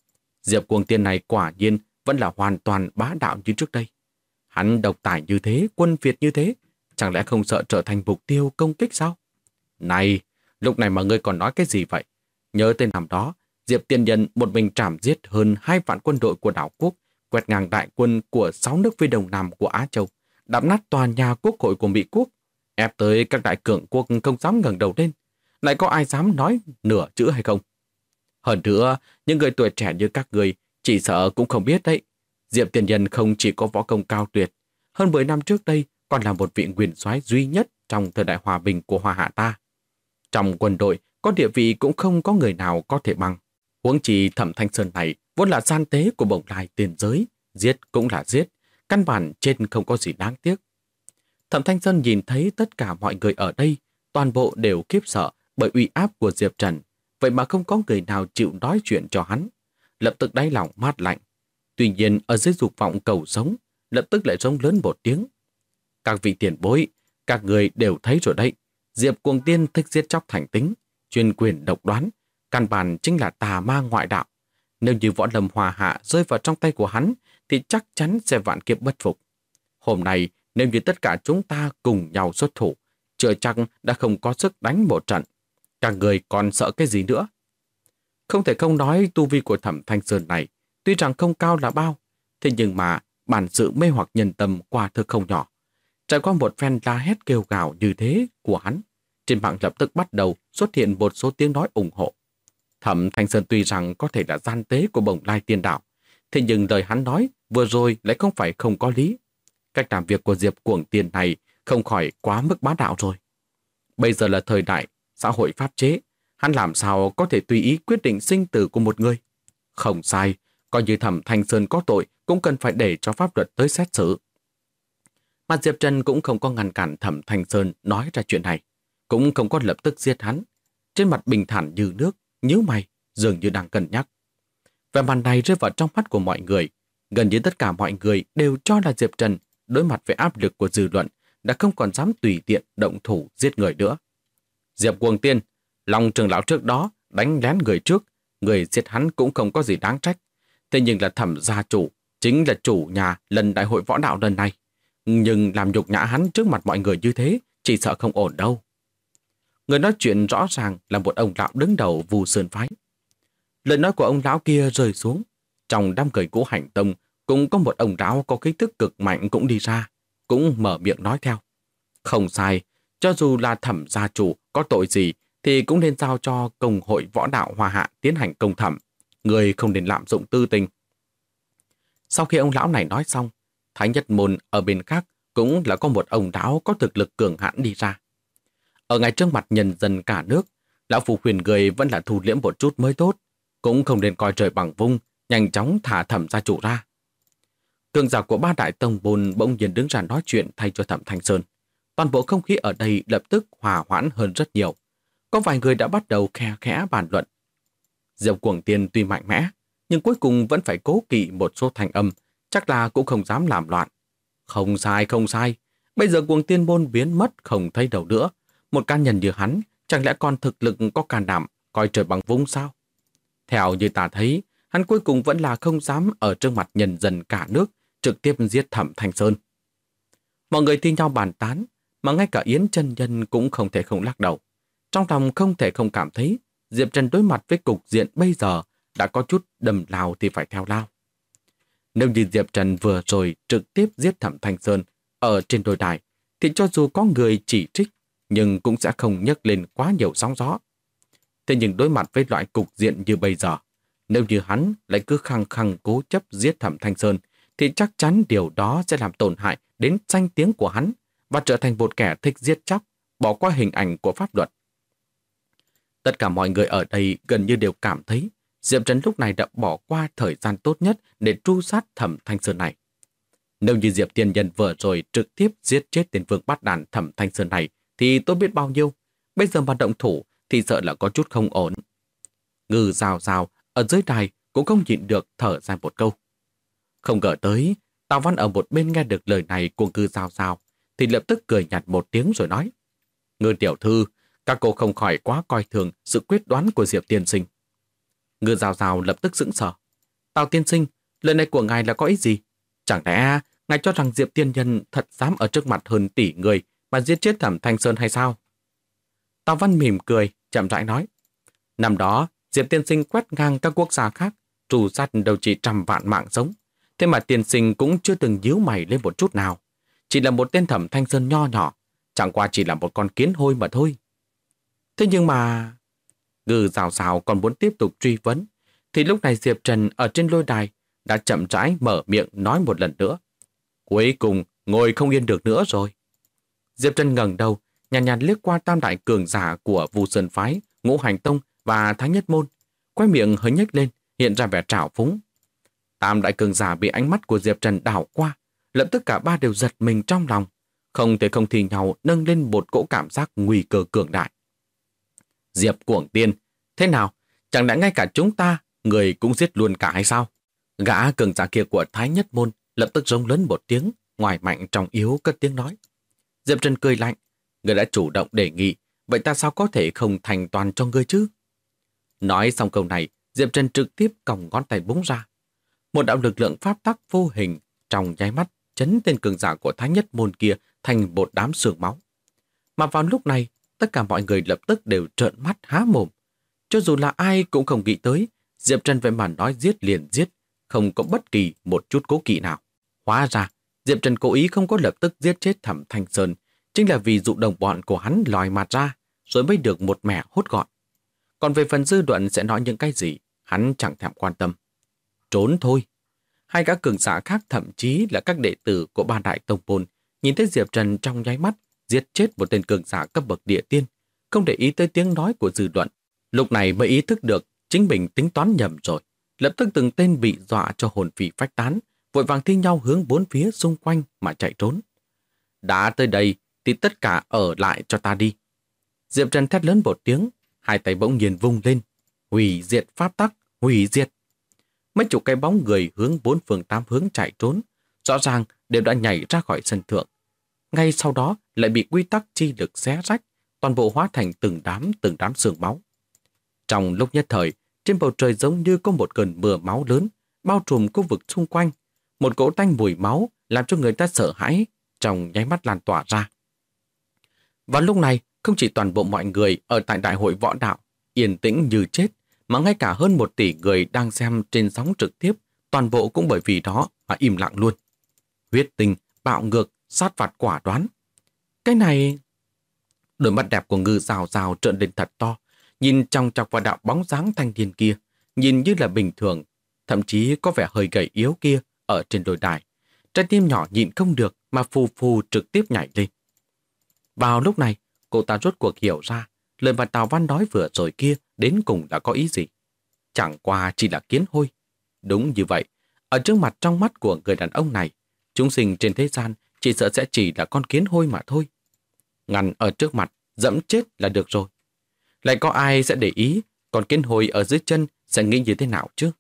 Diệp Cuồng Tiên này quả nhiên vẫn là hoàn toàn bá đạo như trước đây. Hắn độc tài như thế, quân Việt như thế, chẳng lẽ không sợ trở thành mục tiêu công kích sao? Này, lúc này mà ngươi còn nói cái gì vậy? Nhớ tên năm đó, Diệp Tiên Nhân một mình trảm giết hơn 2 vạn quân đội của đảo quốc, quét ngang đại quân của 6 nước phía đông nam của Á Châu, đạp nát tòa nhà quốc hội của Mỹ Quốc, ép tới các đại cường quốc không dám ngẩng đầu lên. Lại có ai dám nói nửa chữ hay không? Hơn nữa, những người tuổi trẻ như các người chỉ sợ cũng không biết đấy. Diệp Tiên Nhân không chỉ có võ công cao tuyệt, hơn 10 năm trước đây còn là một vị nguyên soái duy nhất trong thời đại hòa bình của Hoa Hạ ta. Trong quân đội, có địa vị cũng không có người nào có thể bằng. Huống chi Thẩm Thanh Sơn này vốn là gian tế của bổng lai tiền giới, giết cũng là giết, căn bản trên không có gì đáng tiếc. Thẩm Thanh Sơn nhìn thấy tất cả mọi người ở đây, toàn bộ đều khiếp sợ bởi uy áp của Diệp Trần, vậy mà không có người nào chịu nói chuyện cho hắn. Lập tức đáy lòng mát lạnh. Tuy nhiên ở dưới dục vọng cầu sống, lập tức lại giống lớn một tiếng. Các vị tiền bối, các người đều thấy rồi đấy. Diệp Cuồng Tiên thích giết chóc thành tính, chuyên quyền độc đoán, căn bản chính là tà ma ngoại đạo. Nếu như võ lâm Hoa Hạ rơi vào trong tay của hắn, thì chắc chắn sẽ vạn kiếp bất phục. Hôm nay, nếu như tất cả chúng ta cùng nhau xuất thủ, chưa chắc đã không có sức đánh một trận. Các người còn sợ cái gì nữa? Không thể không nói tu vi của Thẩm Thanh Sơn này, tuy rằng không cao là bao, thế nhưng mà bản sự mê hoặc nhân tâm quả thực không nhỏ. Trải qua một phen la hét kêu gào như thế của hắn, trên mạng lập tức bắt đầu xuất hiện một số tiếng nói ủng hộ. Thẩm Thanh Sơn tuy rằng có thể là gian tế của bổng lai tiên đạo, thế nhưng lời hắn nói vừa rồi lại không phải không có lý. Cách làm việc của Diệp Cuồng Tiên này không khỏi quá mức bá đạo rồi. Bây giờ là thời đại xã hội pháp chế, hắn làm sao có thể tùy ý quyết định sinh tử của một người? Không sai, coi như Thẩm Thanh Sơn có tội cũng cần phải để cho pháp luật tới xét xử. Mà Diệp Trần cũng không có ngăn cản Thẩm Thanh Sơn nói ra chuyện này, cũng không có lập tức giết hắn. Trên mặt bình thản như nước, nhíu mày, dường như đang cân nhắc. Vẻ mặt này rơi vào trong mắt của mọi người. Gần như tất cả mọi người đều cho là Diệp Trần đối mặt với áp lực của dư luận đã không còn dám tùy tiện động thủ giết người nữa. Diệp Cuồng Tiên, Long trưởng lão trước đó đánh lén người trước, người giết hắn cũng không có gì đáng trách. Thế nhưng là Thẩm gia chủ, chính là chủ nhà lần đại hội võ đạo lần này. Nhưng làm nhục nhã hắn trước mặt mọi người như thế, chỉ sợ không ổn đâu. Người nói chuyện rõ ràng là một ông lão đứng đầu Vu Sơn phái. Lời nói của ông lão kia rơi xuống. Trong đám người cũ hành tông cũng có một ông lão có khí tức cực mạnh cũng đi ra, cũng mở miệng nói theo. Không sai, cho dù là Thẩm gia chủ có tội gì thì cũng nên giao cho Công hội Võ đạo Hoa Hạ tiến hành công thẩm. Người không nên lạm dụng tư tình. Sau khi ông lão này nói xong, Thái Nhất Môn ở bên khác cũng là có một ông lão có thực lực cường hãn đi ra. Ở ngay trước mặt nhân dân cả nước, lão phù khuyên người vẫn là thu liễm một chút mới tốt, cũng không nên coi trời bằng vung, nhanh chóng thả Thẩm gia chủ ra. Cường giả của ba đại tông môn bỗng nhiên đứng ra nói chuyện thay cho Thẩm Thanh Sơn. Toàn bộ không khí ở đây lập tức hòa hoãn hơn rất nhiều. Có vài người đã bắt đầu khe khẽ bàn luận. Diệp Cuồng Tiên tuy mạnh mẽ, nhưng cuối cùng vẫn phải cố kỵ một số thanh âm, chắc là cũng không dám làm loạn. Không sai, không sai. Bây giờ Cuồng Tiên môn biến mất không thấy đâu nữa. Một cá nhân như hắn, chẳng lẽ còn thực lực có can đảm, coi trời bằng vung sao? Theo như ta thấy, hắn cuối cùng vẫn là không dám ở trước mặt nhân dân cả nước trực tiếp giết Thẩm Thanh Sơn. Mọi người thi nhau bàn tán, mà ngay cả Yến chân nhân cũng không thể không lắc đầu. Trong lòng không thể không cảm thấy Diệp Trần đối mặt với cục diện bây giờ đã có chút đầm lao thì phải theo lao. Nếu như Diệp Trần vừa rồi trực tiếp giết Thẩm Thanh Sơn ở trên đồi đài, thì cho dù có người chỉ trích, nhưng cũng sẽ không nhấc lên quá nhiều sóng gió. Thế nhưng đối mặt với loại cục diện như bây giờ, nếu như hắn lại cứ khăng khăng cố chấp giết Thẩm Thanh Sơn, thì chắc chắn điều đó sẽ làm tổn hại đến danh tiếng của hắn và trở thành một kẻ thích giết chóc, bỏ qua hình ảnh của pháp luật. Tất cả mọi người ở đây gần như đều cảm thấy Diệp Trần lúc này đã bỏ qua thời gian tốt nhất để tru sát Thẩm Thanh Sơn này. Nếu như Diệp Tiên Nhân vừa rồi trực tiếp giết chết tên vương bắt đàn Thẩm Thanh Sơn này thì tôi biết bao nhiêu. Bây giờ mà động thủ thì sợ là có chút không ổn. Ngư rào rào ở dưới đài cũng không nhịn được thở ra một câu. Không ngờ tới, Tào Văn ở một bên nghe được lời này của Ngư rào rào thì lập tức cười nhạt một tiếng rồi nói: Ngư tiểu thư, các cô không khỏi quá coi thường sự quyết đoán của Diệp tiên sinh. Ngư rào rào lập tức sững sờ. Tào tiên sinh, lời này của ngài là có ý gì? Chẳng lẽ ngài cho rằng Diệp tiên nhân thật dám ở trước mặt hơn tỷ người mà giết chết Thẩm Thanh Sơn hay sao? Tào Văn mỉm cười, chậm rãi nói: Năm đó, Diệp tiên sinh quét ngang các quốc gia khác, trù sát đâu chỉ trăm vạn mạng sống. Thế mà tiên sinh cũng chưa từng nhíu mày lên một chút nào. Chỉ là một tên Thẩm Thanh Sơn nho nhỏ, chẳng qua chỉ là một con kiến hôi mà thôi. Thế nhưng mà... Ngư rào rào còn muốn tiếp tục truy vấn, thì lúc này Diệp Trần ở trên lôi đài đã chậm rãi mở miệng nói một lần nữa. Cuối cùng, ngồi không yên được nữa rồi. Diệp Trần ngẩng đầu, nhàn nhạt liếc qua tam đại cường giả của Vu Sơn Phái, Ngũ Hành Tông và Thái Nhất Môn, quay miệng hơi nhếch lên, hiện ra vẻ trào phúng. Tam đại cường giả bị ánh mắt của Diệp Trần đảo qua, lập tức cả ba đều giật mình trong lòng, không thể không thì nhau nâng lên một cỗ cảm giác nguy cơ cường đại. Diệp Cuồng Tiên, thế nào? Chẳng lẽ ngay cả chúng ta, người cũng giết luôn cả hay sao? Gã cường giả kia của Thái Nhất Môn lập tức rống lớn một tiếng, ngoài mạnh trong yếu cất tiếng nói. Diệp Trần cười lạnh, người đã chủ động đề nghị, vậy ta sao có thể không thành toàn cho ngươi chứ? Nói xong câu này, Diệp Trần trực tiếp còng ngón tay búng ra. Một đạo lực lượng pháp tắc vô hình trong nháy mắt chấn tên cường giả của Thái Nhất Môn kia thành một đám sương máu. Mà vào lúc này, tất cả mọi người lập tức đều trợn mắt há mồm. Cho dù là ai cũng không nghĩ tới, Diệp Trần vậy mà nói giết liền giết, không có bất kỳ một chút cố kỵ nào. Hóa ra, Diệp Trần cố ý không có lập tức giết chết Thẩm Thanh Sơn, chính là vì dụ đồng bọn của hắn lòi mặt ra, rồi mới được một mẻ hốt gọn. Còn về phần dư luận sẽ nói những cái gì, hắn chẳng thèm quan tâm. Trốn thôi. Hai gã cường giả khác thậm chí là các đệ tử của ba đại tông môn nhìn thấy Diệp Trần trong nháy mắt giết chết một tên cường giả cấp bậc địa tiên, không để ý tới tiếng nói của dư luận. Lúc này mới ý thức được chính mình tính toán nhầm rồi. Lập tức từng tên bị dọa cho hồn phỉ phách tán, vội vàng thi nhau hướng bốn phía xung quanh mà chạy trốn. Đã tới đây thì tất cả ở lại cho ta đi. Diệp Trần thét lớn một tiếng, hai tay bỗng nhiên vung lên, hủy diệt pháp tắc, hủy diệt. Mấy chục cái bóng người hướng bốn phương tám hướng chạy trốn, rõ ràng đều đã nhảy ra khỏi sân thượng. Ngay sau đó lại bị quy tắc chi lực xé rách, toàn bộ hóa thành từng đám sương máu. Trong lúc nhất thời, trên bầu trời giống như có một cơn mưa máu lớn, bao trùm khu vực xung quanh. Một cỗ tanh mùi máu làm cho người ta sợ hãi, trong nháy mắt lan tỏa ra. Và lúc này, không chỉ toàn bộ mọi người ở tại đại hội võ đạo, yên tĩnh như chết, mà ngay cả hơn 1 tỷ người đang xem trên sóng trực tiếp, toàn bộ cũng bởi vì đó mà im lặng luôn. Huyết tinh, bạo ngược, sát phạt quả đoán. Cái này... Đôi mắt đẹp của Ngư rào rào trợn lên thật to, nhìn trong chọc vào đạo bóng dáng thanh niên kia, nhìn như là bình thường, thậm chí có vẻ hơi gầy yếu kia ở trên đồi đài. Trái tim nhỏ nhịn không được mà phù phù trực tiếp nhảy lên. Vào lúc này, cô ta rốt cuộc hiểu ra lời mà Tào Văn nói vừa rồi kia đến cùng đã có ý gì. Chẳng qua chỉ là kiến hôi. Đúng như vậy, Ở trước mặt trong mắt của người đàn ông này, chúng sinh trên thế gian chỉ sợ sẽ chỉ là con kiến hôi mà thôi. Ngăn ở trước mặt, dẫm chết là được rồi. Lại có ai sẽ để ý con kiến hôi ở dưới chân sẽ nghĩ như thế nào chứ?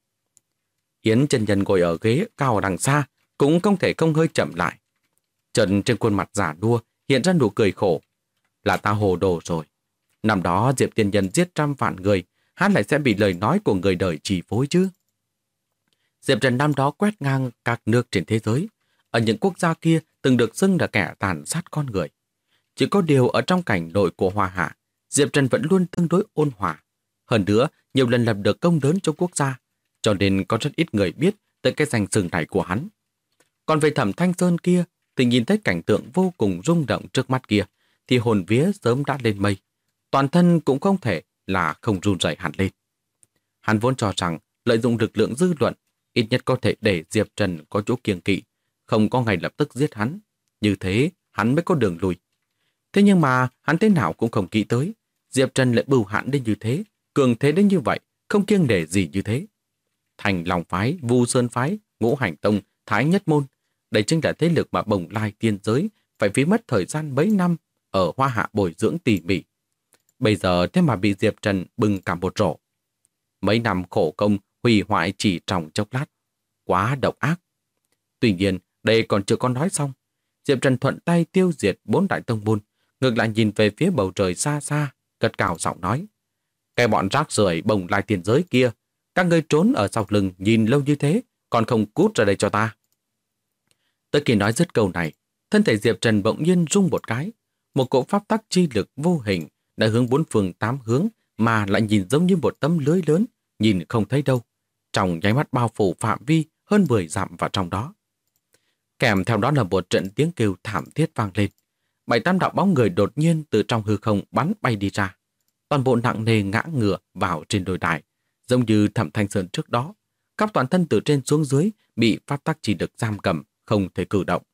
Yến chân nhân ngồi ở ghế cao ở đằng xa, cũng không thể không hơi chậm lại. Trần trên khuôn mặt giả nua hiện ra nụ cười khổ. Là ta hồ đồ rồi. Năm đó Diệp Tiên Nhân giết 100 vạn người, hắn lại sẽ bị lời nói của người đời chi phối chứ? Diệp Trần năm đó quét ngang các nước trên thế giới. Ở những quốc gia kia từng được xưng là kẻ tàn sát con người. Chỉ có điều ở trong cảnh nội của Hoa Hạ, Diệp Trần vẫn luôn tương đối ôn hòa. Hơn nữa, nhiều lần lập được công lớn cho quốc gia, cho nên có rất ít người biết tới cái danh xưng này của hắn. Còn về Thẩm Thanh Sơn kia, thì nhìn thấy cảnh tượng vô cùng rung động trước mắt kia, thì hồn vía sớm đã lên mây. Toàn thân cũng không thể là không run rẩy hẳn lên. Hắn vốn cho rằng lợi dụng lực lượng dư luận, ít nhất có thể để Diệp Trần có chỗ kiêng kỵ, không có ngày lập tức giết hắn. Như thế, hắn mới có đường lùi. Thế nhưng mà hắn thế nào cũng không nghĩ tới, Diệp Trần lại bưu hãn đến như thế, cường thế đến như vậy, không kiêng nể gì như thế. Thành Long phái, Vu Sơn phái, Ngũ Hành tông, Thái Nhất môn, đây chính là thế lực mà Bồng Lai tiên giới phải phí mất thời gian mấy năm ở Hoa Hạ bồi dưỡng tỉ mỉ. Bây giờ thế mà bị Diệp Trần bưng cả một rổ. Mấy năm khổ công hủy hoại chỉ trong chốc lát, quá độc ác. Tuy nhiên, đây còn chưa có nói xong. Diệp Trần thuận tay tiêu diệt 4 đại tông môn, ngược lại nhìn về phía bầu trời xa xa, cất cao giọng nói: cái bọn rác rưởi Bồng Lai tiền giới kia, các ngươi trốn ở sau lưng nhìn lâu như thế, còn không cút ra đây cho ta. Tới khi nói dứt câu này, thân thể Diệp Trần bỗng nhiên rung một cái, một cỗ pháp tắc chi lực vô hình đã hướng 4 phương 8 hướng mà lại nhìn giống như một tấm lưới lớn, nhìn không thấy đâu, trong nháy mắt bao phủ phạm vi hơn 10 dặm vào trong đó. Kèm theo đó là một trận tiếng kêu thảm thiết vang lên. 7-8 đạo bóng người đột nhiên từ trong hư không bắn bay đi ra. Toàn bộ nặng nề ngã ngửa vào trên đồi đài, giống như Thẩm Thanh Sơn trước đó. Các toàn thân từ trên xuống dưới bị pháp tắc chỉ lực giam cầm, không thể cử động.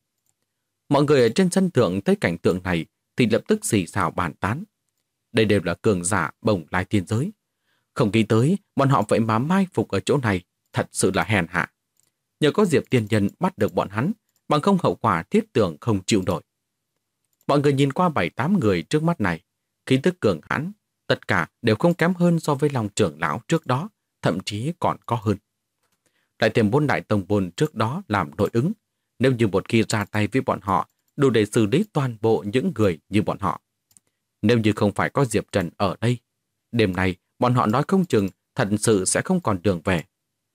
Mọi người ở trên sân thượng thấy cảnh tượng này thì lập tức xì xào bàn tán. Đây đều là cường giả Bồng Lai tiên giới. Không nghĩ tới bọn họ vậy mà mai phục ở chỗ này, thật sự là hèn hạ. Nhờ có Diệp Tiên Nhân bắt được bọn hắn, bằng không hậu quả thiết tưởng không chịu nổi. Mọi người nhìn qua 7-8 người trước mắt này, khí tức cường hãn, tất cả đều không kém hơn so với Long trưởng lão trước đó, thậm chí còn có hơn. Lại thêm 4 đại tông môn trước đó làm nội ứng, nếu như một khi ra tay với bọn họ, đủ để xử lý toàn bộ những người như bọn họ. Nếu như không phải có Diệp Trần ở đây, đêm nay bọn họ nói không chừng thật sự sẽ không còn đường về.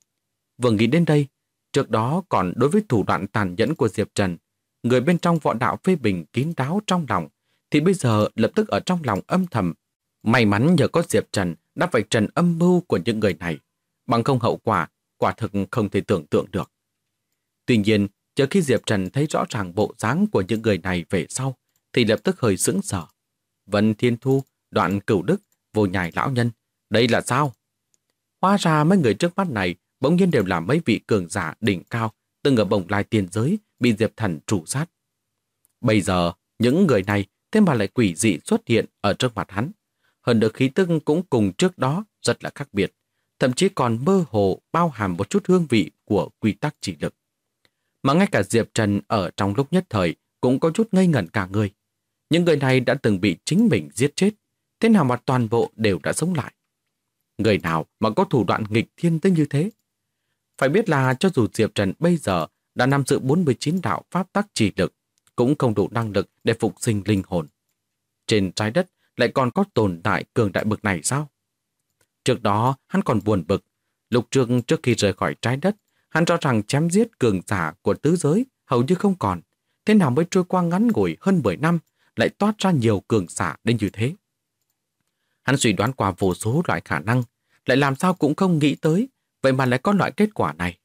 Vừa nghĩ đến đây, trước đó còn đối với thủ đoạn tàn nhẫn của Diệp Trần, người bên trong võ đạo phê bình kín đáo trong lòng, thì bây giờ lập tức ở trong lòng âm thầm. May mắn nhờ có Diệp Trần đã vạch trần âm mưu của những người này, bằng không hậu quả, quả thực không thể tưởng tượng được. Tuy nhiên, chờ khi Diệp Trần thấy rõ ràng bộ dáng của những người này về sau, thì lập tức hơi sững sờ. Vân Thiên Thu, Đoạn Cửu Đức, Vô Nhai lão nhân, đây là sao? Hóa ra mấy người trước mắt này bỗng nhiên đều là mấy vị cường giả đỉnh cao từng ở Bồng Lai tiên giới bị Diệp Thần trụ sát. Bây giờ, những người này thế mà lại quỷ dị xuất hiện ở trước mặt hắn. Hơn nữa khí tức cũng cùng trước đó rất là khác biệt, thậm chí còn mơ hồ bao hàm một chút hương vị của quy tắc chỉ lực. Mà ngay cả Diệp Trần ở trong lúc nhất thời cũng có chút ngây ngẩn cả người. Những người này đã từng bị chính mình giết chết, thế nào mà toàn bộ đều đã sống lại? Người nào mà có thủ đoạn nghịch thiên tới như thế? Phải biết là cho dù Diệp Trần bây giờ đã nắm giữ 49 đạo pháp tắc chỉ lực, cũng không đủ năng lực để phục sinh linh hồn. Trên trái đất lại còn có tồn tại cường đại bực này sao? Trước đó hắn còn buồn bực. Lúc trước khi rời khỏi trái đất, hắn cho rằng chém giết cường giả của tứ giới hầu như không còn. Thế nào mới trôi qua ngắn ngủi hơn 10 năm lại toát ra nhiều cường giả đến như thế? Hắn suy đoán qua vô số loại khả năng, lại làm sao cũng không nghĩ tới, vậy mà lại có loại kết quả này.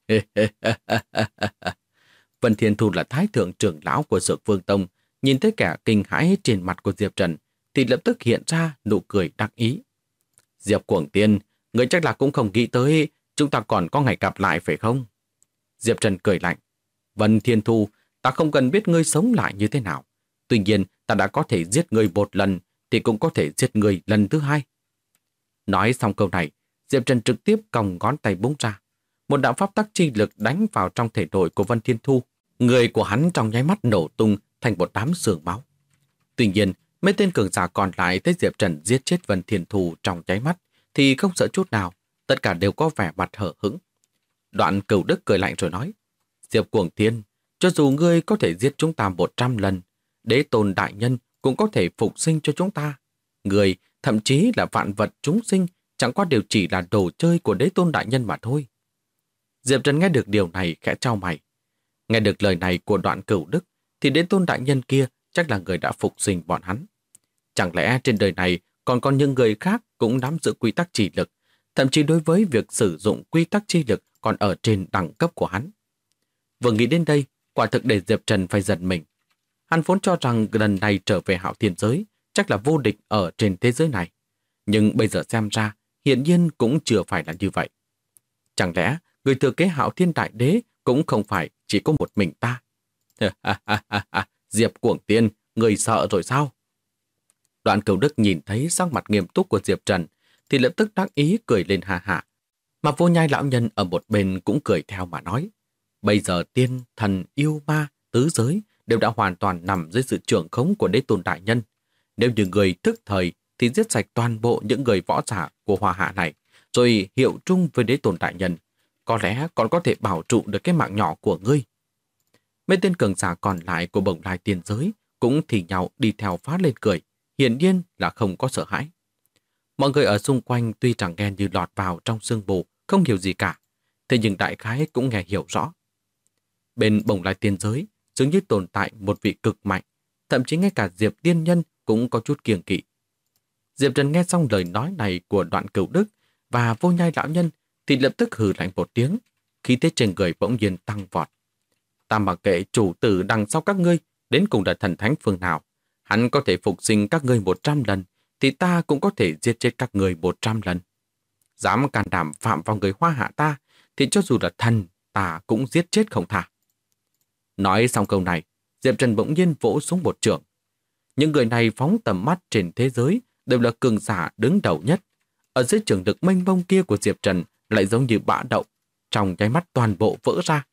Vân Thiên Thu là thái thượng trưởng lão của Dược Vương Tông, nhìn thấy kẻ kinh hãi trên mặt của Diệp Trần, thì lập tức hiện ra nụ cười đắc ý. Diệp Cuồng Tiên, người chắc là cũng không nghĩ tới chúng ta còn có ngày gặp lại phải không? Diệp Trần cười lạnh. Vân Thiên Thu, ta không cần biết ngươi sống lại như thế nào. Tuy nhiên, ta đã có thể giết ngươi một lần, thì cũng có thể giết ngươi lần thứ hai. Nói xong câu này, Diệp Trần trực tiếp còng ngón tay búng ra. một đạo pháp tắc chi lực đánh vào trong thể nội của Vân Thiên Thu. Người của hắn trong nháy mắt nổ tung thành một đám xương máu. Tuy nhiên, mấy tên cường giả còn lại thấy Diệp Trần giết chết Vân Thiên Thu trong nháy mắt thì không sợ chút nào, tất cả đều có vẻ mặt hở hững. Đoạn Cửu Đức cười lạnh rồi nói, Diệp Cuồng Thiên, cho dù ngươi có thể giết chúng ta 100 lần, Đế Tôn đại nhân cũng có thể phục sinh cho chúng ta. Người, thậm chí là vạn vật chúng sinh, chẳng qua đều chỉ là đồ chơi của Đế Tôn đại nhân mà thôi. Diệp Trần nghe được điều này khẽ chau mày. Nghe được lời này của Đoạn Cửu Đức thì Đế Tôn đại nhân kia chắc là người đã phục sinh bọn hắn. Chẳng lẽ trên đời này còn có những người khác cũng nắm giữ quy tắc chi lực, thậm chí đối với việc sử dụng quy tắc chi lực còn ở trên đẳng cấp của hắn. Vừa nghĩ đến đây, quả thực để Diệp Trần phải giật mình. Hắn vốn cho rằng lần này trở về Hạo Thiên giới chắc là vô địch ở trên thế giới này. Nhưng bây giờ xem ra, hiển nhiên cũng chưa phải là như vậy. Chẳng lẽ người thừa kế Hạo Thiên Đại Đế cũng không phải chỉ có một mình ta? Diệp Cuồng Tiên, người sợ rồi sao? Đoạn Cửu Đức nhìn thấy sắc mặt nghiêm túc của Diệp Trần thì lập tức đắc ý cười lên ha hả. Mà Vô Nhai lão nhân ở một bên cũng cười theo mà nói, bây giờ tiên, thần, yêu ma, tứ giới đều đã hoàn toàn nằm dưới sự trưởng khống của Đế Tôn đại nhân. Nếu như người thức thời thì giết sạch toàn bộ những người võ giả của Hoa Hạ này, rồi hiệu chung với Đế Tôn đại nhân, có lẽ còn có thể bảo trụ được cái mạng nhỏ của ngươi. Mấy tên cường giả còn lại của Bồng Lai Tiên giới cũng thì nhau đi theo phá lên cười, hiển nhiên là không có sợ hãi. Mọi người ở xung quanh tuy chẳng nghe như lọt vào trong sương mù, không hiểu gì cả, thế nhưng đại khái cũng nghe hiểu rõ. Bên Bồng Lai Tiên giới dường như tồn tại một vị cực mạnh, thậm chí ngay cả Diệp Tiên Nhân cũng có chút kiêng kỵ. Diệp Trần nghe xong lời nói này của Đoạn Cửu Đức và Vô Nhai lão nhân thì lập tức hừ lạnh một tiếng, khí thế trên người bỗng nhiên tăng vọt. Ta mặc kệ chủ tử đằng sau các ngươi đến cùng là thần thánh phương nào, hắn có thể phục sinh các ngươi 100 lần thì ta cũng có thể giết chết các ngươi 100 lần. Dám can đảm phạm vào người Hoa Hạ ta thì cho dù là thần ta cũng giết chết không tha. Nói xong câu này, Diệp Trần bỗng nhiên vỗ xuống một chưởng. Những người này phóng tầm mắt trên thế giới đều là cường giả đứng đầu nhất. Ở dưới trường lực mênh mông kia của Diệp Trần lại giống như bão động, trong nháy mắt toàn bộ vỡ ra.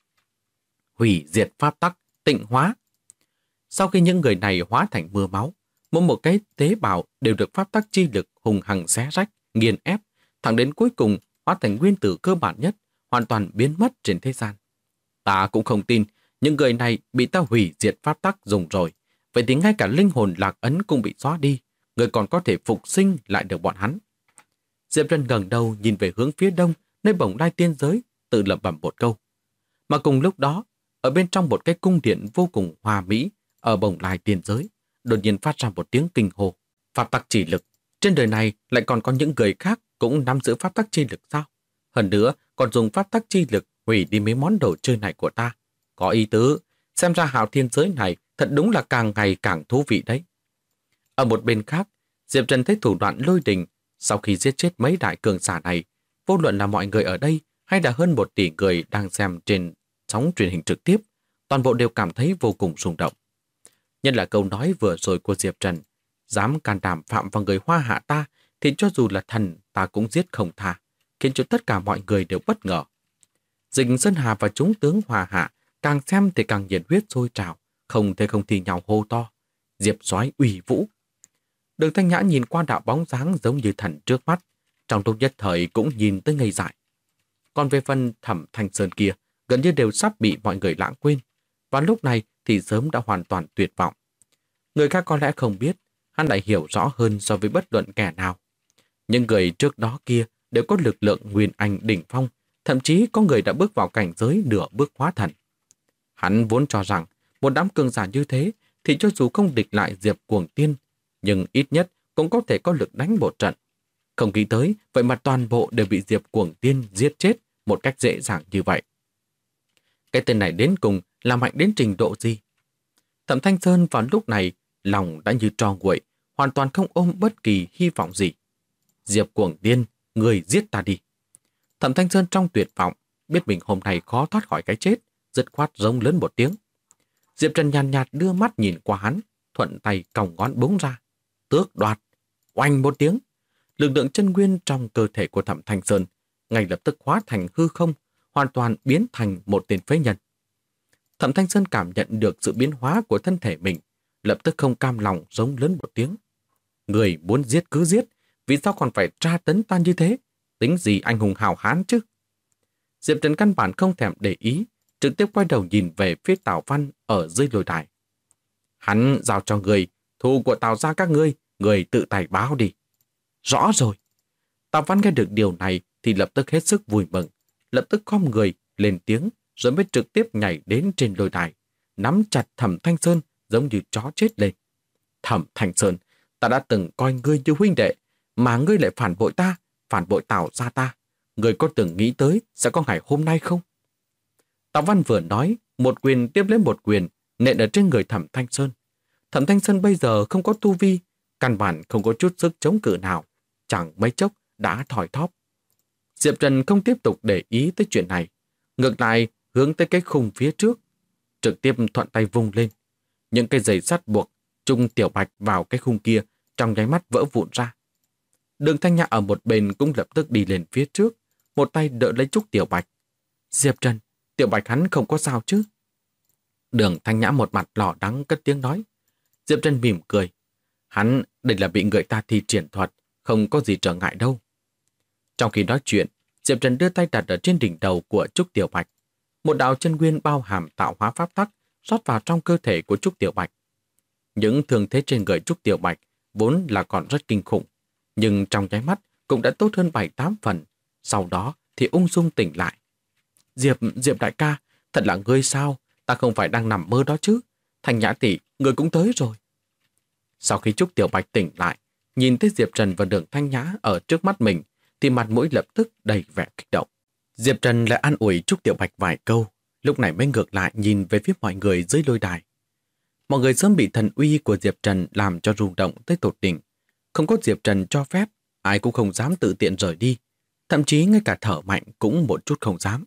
Hủy diệt pháp tắc, tịnh hóa. Sau khi những người này hóa thành mưa máu, mỗi một cái tế bào đều được pháp tắc chi lực hùng hằng xé rách, nghiền ép, thẳng đến cuối cùng hóa thành nguyên tử cơ bản nhất, hoàn toàn biến mất trên thế gian. Ta cũng không tin những người này bị ta hủy diệt pháp tắc dùng rồi. Vậy thì ngay cả linh hồn lạc ấn cũng bị xóa đi, người còn có thể phục sinh lại được bọn hắn. Diệp Trần ngẩng đầu nhìn về hướng phía đông, nơi Bồng Lai Tiên giới, tự lẩm bẩm một câu. Mà cùng lúc đó, ở bên trong một cái cung điện vô cùng hòa mỹ ở Bồng Lai Tiên giới, đột nhiên phát ra một tiếng kinh hô. Pháp tắc chỉ lực, trên đời này lại còn có những người khác cũng nắm giữ pháp tắc chi lực sao? Hơn nữa, còn dùng pháp tắc chi lực hủy đi mấy món đồ chơi này của ta. Có ý tứ, xem ra Hạo Thiên giới này thật đúng là càng ngày càng thú vị đấy. Ở một bên khác, Diệp Trần thấy thủ đoạn lôi đình, sau khi giết chết mấy đại cường giả này, vô luận là mọi người ở đây hay là hơn 1 tỷ người đang xem trên sóng truyền hình trực tiếp, toàn bộ đều cảm thấy vô cùng rung động. Nhất là câu nói vừa rồi của Diệp Trần, dám can đảm phạm vào người Hoa Hạ ta thì cho dù là thần ta cũng giết không tha, khiến cho tất cả mọi người đều bất ngờ. Dịch Sơn Hà và chúng tướng Hoa Hạ càng xem thì càng nhiệt huyết sôi trào, không thể không thì nhau hô to. Diệp soái uy vũ. Đường Thanh Nhã nhìn qua đạo bóng dáng giống như thần trước mắt, trong lúc nhất thời cũng nhìn tới ngây dại. Còn về phần Thẩm Thanh Sơn kia, gần như đều sắp bị mọi người lãng quên, và lúc này thì sớm đã hoàn toàn tuyệt vọng. Người khác có lẽ không biết, hắn lại hiểu rõ hơn so với bất luận kẻ nào. Những người trước đó kia đều có lực lượng nguyên anh đỉnh phong, thậm chí có người đã bước vào cảnh giới nửa bước hóa thần. Hắn vốn cho rằng một đám cường giả như thế thì cho dù không địch lại Diệp Cuồng Tiên, nhưng ít nhất cũng có thể có lực đánh một trận. Không nghĩ tới, vậy mà toàn bộ đều bị Diệp Cuồng Tiên giết chết một cách dễ dàng như vậy. Cái tên này đến cùng là mạnh đến trình độ gì? Thẩm Thanh Sơn vào lúc này, lòng đã như tro nguội, hoàn toàn không ôm bất kỳ hy vọng gì. Diệp Cuồng Tiên, người giết ta đi. Thẩm Thanh Sơn trong tuyệt vọng, biết mình hôm nay khó thoát khỏi cái chết, dứt khoát rống lớn một tiếng. Diệp Trần nhàn nhạt đưa mắt nhìn qua hắn, thuận tay còng ngón búng ra. Tước đoạt, oanh một tiếng. Lực lượng chân nguyên trong cơ thể của Thẩm Thanh Sơn ngay lập tức hóa thành hư không, hoàn toàn biến thành một tên phế nhân. Thẩm Thanh Sơn cảm nhận được sự biến hóa của thân thể mình, lập tức không cam lòng giống lớn một tiếng. Người muốn giết cứ giết, vì sao còn phải tra tấn ta như thế? Tính gì anh hùng hào hán chứ? Diệp Trần căn bản không thèm để ý, trực tiếp quay đầu nhìn về phía Tào Văn ở dưới lôi đài. Hắn giao cho người, thù của Tào gia các ngươi, người tự tài báo đi. Rõ rồi. Tào Văn nghe được điều này thì lập tức hết sức vui mừng, lập tức khom người lên tiếng rồi mới trực tiếp nhảy đến trên lôi đài, nắm chặt Thẩm Thanh Sơn giống như chó chết lên. Thẩm Thanh Sơn, ta đã từng coi ngươi như huynh đệ, mà ngươi lại phản bội ta, phản bội Tào gia ta. Ngươi có từng nghĩ tới sẽ có ngày hôm nay không? Tào Văn vừa nói, một quyền tiếp lấy một quyền, nện ở trên người Thẩm Thanh Sơn. Thẩm Thanh Sơn bây giờ không có tu vi, căn bản không có chút sức chống cự nào, chẳng mấy chốc đã thoi thóp. Diệp Trần không tiếp tục để ý tới chuyện này, ngược lại hướng tới cái khung phía trước, trực tiếp thuận tay vung lên. Những cây giày sắt buộc Trung Tiểu Bạch vào cái khung kia trong nháy mắt vỡ vụn ra. Đường Thanh Nhã ở một bên cũng lập tức đi lên phía trước, một tay đỡ lấy Trúc Tiểu Bạch. Diệp Trần, Tiểu Bạch hắn không có sao chứ? Đường Thanh Nhã một mặt lo lắng cất tiếng nói. Diệp Trần mỉm cười. Hắn đây là bị người ta thi triển thuật, không có gì trở ngại đâu. Trong khi nói chuyện, Diệp Trần đưa tay đặt ở trên đỉnh đầu của Trúc Tiểu Bạch. Một đạo chân nguyên bao hàm tạo hóa pháp tắc rót vào trong cơ thể của Trúc Tiểu Bạch. Những thương thế trên người Trúc Tiểu Bạch vốn là còn rất kinh khủng, nhưng trong nháy mắt cũng đã tốt hơn 7-8 phần. Sau đó thì ung dung tỉnh lại. Diệp đại ca, thật là ngươi sao? Ta không phải đang nằm mơ đó chứ? Thanh Nhã tỷ, ngươi cũng tới rồi. Sau khi Trúc Tiểu Bạch tỉnh lại, nhìn thấy Diệp Trần và Đường Thanh Nhã ở trước mắt mình, thì mặt mũi lập tức đầy vẻ kích động. Diệp Trần lại an ủi Trúc Tiểu Bạch vài câu, lúc này mới ngược lại nhìn về phía mọi người dưới lôi đài. Mọi người sớm bị thần uy của Diệp Trần làm cho rung động tới tột đỉnh. Không có Diệp Trần cho phép, ai cũng không dám tự tiện rời đi. Thậm chí ngay cả thở mạnh cũng một chút không dám.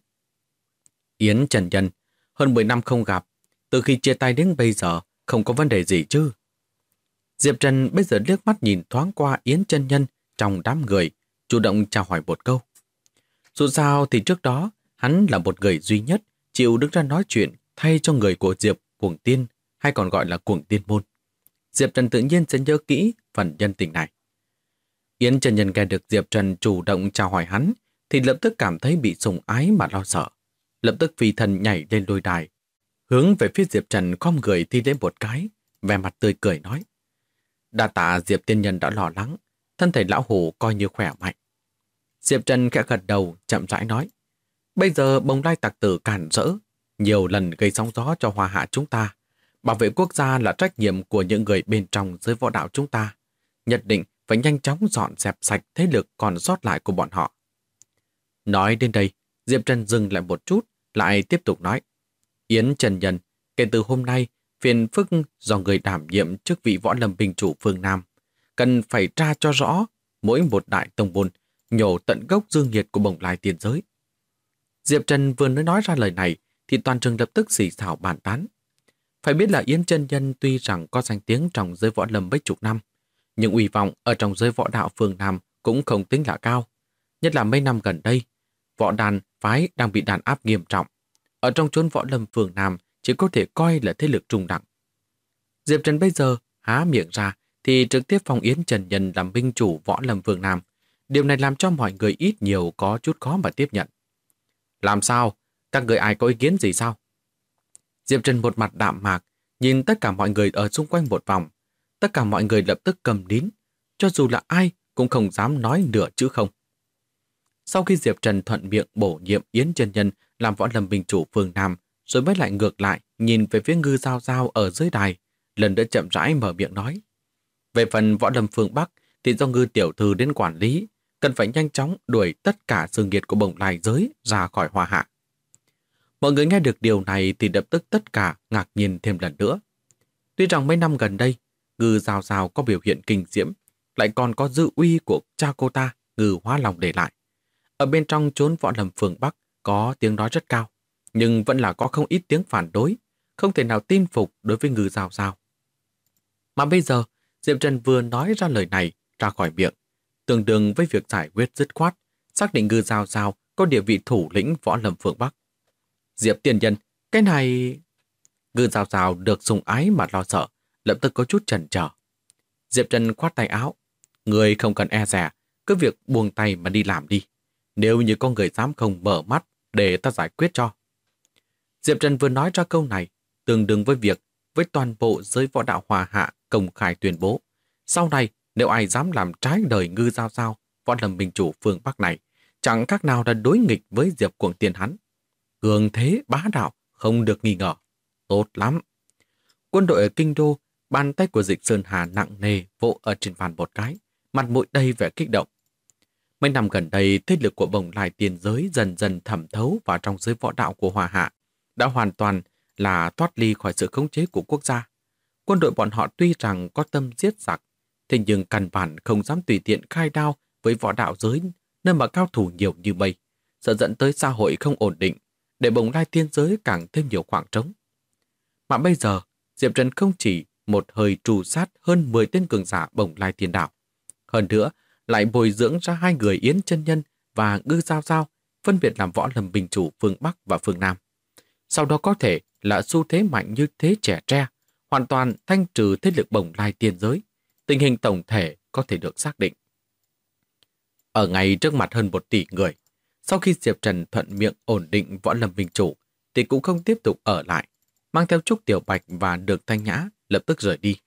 Yến Trần Nhân, hơn 10 năm không gặp, từ khi chia tay đến bây giờ, không có vấn đề gì chứ? Diệp Trần bây giờ liếc mắt nhìn thoáng qua Yến Chân Nhân trong đám người, chủ động chào hỏi một câu. Dù sao thì trước đó, hắn là một người duy nhất chịu đứng ra nói chuyện thay cho người của Diệp Cuồng Tiên, hay còn gọi là Cuồng Tiên Môn. Diệp Trần tự nhiên sẽ nhớ kỹ phần nhân tình này. Yến Chân Nhân nghe được Diệp Trần chủ động chào hỏi hắn, thì lập tức cảm thấy bị sủng ái mà lo sợ. Lập tức phi thần nhảy lên lôi đài, hướng về phía Diệp Trần khom người thi lễ một cái, vẻ mặt tươi cười nói. Đa tạ Diệp tiên nhân đã lo lắng, thân thể lão hủ coi như khỏe mạnh. Diệp Trần khẽ gật đầu, chậm rãi nói. Bây giờ bồng lai tặc tử cản rỡ, nhiều lần gây sóng gió cho Hoa Hạ chúng ta. Bảo vệ quốc gia là trách nhiệm của những người bên trong giới võ đạo chúng ta. Nhất định phải nhanh chóng dọn dẹp sạch thế lực còn sót lại của bọn họ. Nói đến đây, Diệp Trần dừng lại một chút, lại tiếp tục nói. Yến Trần Nhân, kể từ hôm nay, phiền phức do người đảm nhiệm chức vị võ lâm binh chủ phương Nam, cần phải tra cho rõ mỗi một đại tông môn nhổ tận gốc dương nhiệt của bồng lai tiền giới. Diệp Trần vừa nói ra lời này thì toàn trường lập tức xì xào bàn tán. Phải biết là Yến Chân Nhân tuy rằng có danh tiếng trong giới võ lâm mấy chục năm, nhưng uy vọng ở trong giới võ đạo phương Nam cũng không tính là cao. Nhất là mấy năm gần đây, võ đàn phái đang bị đàn áp nghiêm trọng. Ở trong chốn võ lâm phương Nam chỉ có thể coi là thế lực trung đẳng. Diệp Trần bây giờ há miệng ra thì trực tiếp phong Yến Trần Nhân làm binh chủ võ lâm phương Nam. Điều này làm cho mọi người ít nhiều có chút khó mà tiếp nhận. Làm sao? Các người ai có ý kiến gì sao? Diệp Trần một mặt đạm mạc, nhìn tất cả mọi người ở xung quanh một vòng. Tất cả mọi người lập tức cầm nín, cho dù là ai cũng không dám nói nửa chữ không. Sau khi Diệp Trần thuận miệng bổ nhiệm Yến Chân Nhân làm võ lâm binh chủ phương Nam, rồi mới lại ngược lại nhìn về phía Ngư Giao Giao ở dưới đài, lần nữa chậm rãi mở miệng nói. Về phần võ lâm phương Bắc thì do Ngư tiểu thư đến quản lý, cần phải nhanh chóng đuổi tất cả sự nghiệt của bồng lai giới ra khỏi Hoa Hạ. Mọi người nghe được điều này thì lập tức tất cả ngạc nhiên thêm lần nữa. Tuy rằng mấy năm gần đây, Ngư Giao Giao có biểu hiện kinh diễm, lại còn có dư uy của cha cô ta, Ngư Hóa Long để lại. Ở bên trong chốn võ lâm phương Bắc có tiếng nói rất cao, nhưng vẫn là có không ít tiếng phản đối, không thể nào tin phục đối với Ngư Giao Giao. Mà bây giờ, Diệp Trần vừa nói ra lời này ra khỏi miệng, tương đương với việc giải quyết dứt khoát, xác định Ngư Giao Giao có địa vị thủ lĩnh võ lâm phương Bắc. Diệp tiền nhân, cái này... Ngư Giao Giao được sùng ái mà lo sợ, lập tức có chút chần chờ. Diệp Trần khoát tay áo. Người không cần e dè, cứ việc buông tay mà đi làm đi. Nếu như có người dám không mở mắt để ta giải quyết cho. Diệp Trần vừa nói ra câu này, tương đương với việc với toàn bộ giới võ đạo Hoa Hạ công khai tuyên bố. Sau này, nếu ai dám làm trái đời Ngư Giao Giao, võ lâm minh chủ phương Bắc này, chẳng khác nào là đối nghịch với Diệp Cuồng Tiên hắn. Cường thế bá đạo, không được nghi ngờ. Tốt lắm. Quân đội ở Kinh Đô, bàn tay của Dịch Sơn Hà nặng nề vỗ ở trên bàn một cái, mặt mũi đầy vẻ kích động. Mấy năm gần đây, thế lực của Bồng Lai Tiên Giới dần dần thẩm thấu vào trong giới võ đạo của Hoa Hạ, đã hoàn toàn là thoát ly khỏi sự khống chế của quốc gia. Quân đội bọn họ tuy rằng có tâm giết giặc, thế nhưng căn bản không dám tùy tiện khai đao với võ đạo giới nơi mà cao thủ nhiều như mây, sợ dẫn tới xã hội không ổn định, để Bồng Lai Tiên Giới càng thêm nhiều khoảng trống. Mà bây giờ, Diệp Trần không chỉ một hơi trù sát hơn 10 tên cường giả Bồng Lai Tiên Đạo, hơn nữa lại bồi dưỡng ra 2 người Yến Chân Nhân và Ngư Giao Giao, phân biệt làm võ lâm binh chủ phương Bắc và phương Nam. Sau đó có thể là xu thế mạnh như thế trẻ tre, hoàn toàn thanh trừ thế lực Bồng Lai Tiên Giới, tình hình tổng thể có thể được xác định. Ở ngay trước mặt hơn 1 tỷ người, sau khi Diệp Trần thuận miệng ổn định võ lâm binh chủ, thì cũng không tiếp tục ở lại, mang theo Trúc Tiểu Bạch và Đường Thanh Nhã lập tức rời đi.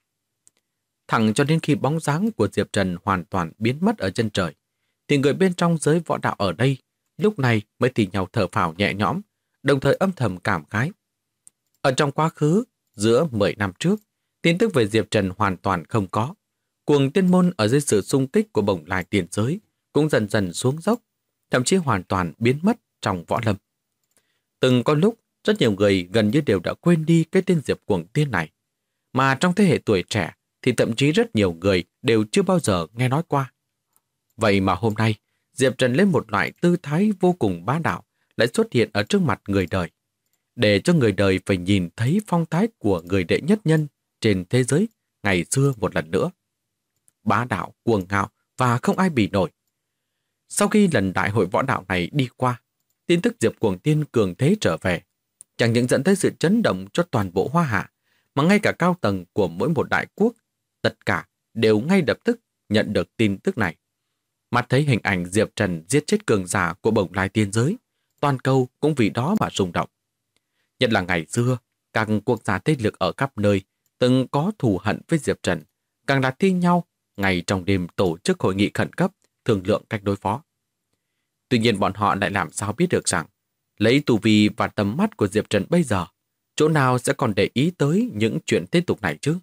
Thẳng cho đến khi bóng dáng của Diệp Trần hoàn toàn biến mất ở chân trời, thì người bên trong giới võ đạo ở đây lúc này mới thì nhau thở phào nhẹ nhõm, đồng thời âm thầm cảm khái. Ở trong quá khứ, giữa 10 năm trước, tin tức về Diệp Trần hoàn toàn không có. Cuồng Tiên Môn ở dưới sự xung kích của Bồng Lai Tiên Giới cũng dần dần xuống dốc, thậm chí hoàn toàn biến mất trong võ lâm. Từng có lúc, rất nhiều người gần như đều đã quên đi cái tên Diệp Cuồng Tiên này. Mà trong thế hệ tuổi trẻ thì thậm chí rất nhiều người đều chưa bao giờ nghe nói qua. Vậy mà hôm nay, Diệp Trần lên một loại tư thái vô cùng bá đạo lại xuất hiện ở trước mặt người đời, để cho người đời phải nhìn thấy phong thái của người đệ nhất nhân trên thế giới ngày xưa một lần nữa. Bá đạo, cuồng ngạo và không ai bì nổi. Sau khi lần đại hội võ đạo này đi qua, tin tức Diệp Cuồng Tiên cường thế trở về, chẳng những dẫn tới sự chấn động cho toàn bộ Hoa Hạ, mà ngay cả cao tầng của mỗi một đại quốc, tất cả đều ngay lập tức nhận được tin tức này. Mắt thấy hình ảnh Diệp Trần giết chết cường giả của Bồng Lai Tiên Giới, toàn cầu cũng vì đó mà rung động. Nhất là ngày xưa, các quốc gia thế lực ở khắp nơi từng có thù hận với Diệp Trần, càng là thi nhau ngày trong đêm tổ chức hội nghị khẩn cấp thương lượng cách đối phó. Tuy nhiên bọn họ lại làm sao biết được rằng, lấy tu vi và tầm mắt của Diệp Trần bây giờ, chỗ nào sẽ còn để ý tới những chuyện tiếp tục này chứ?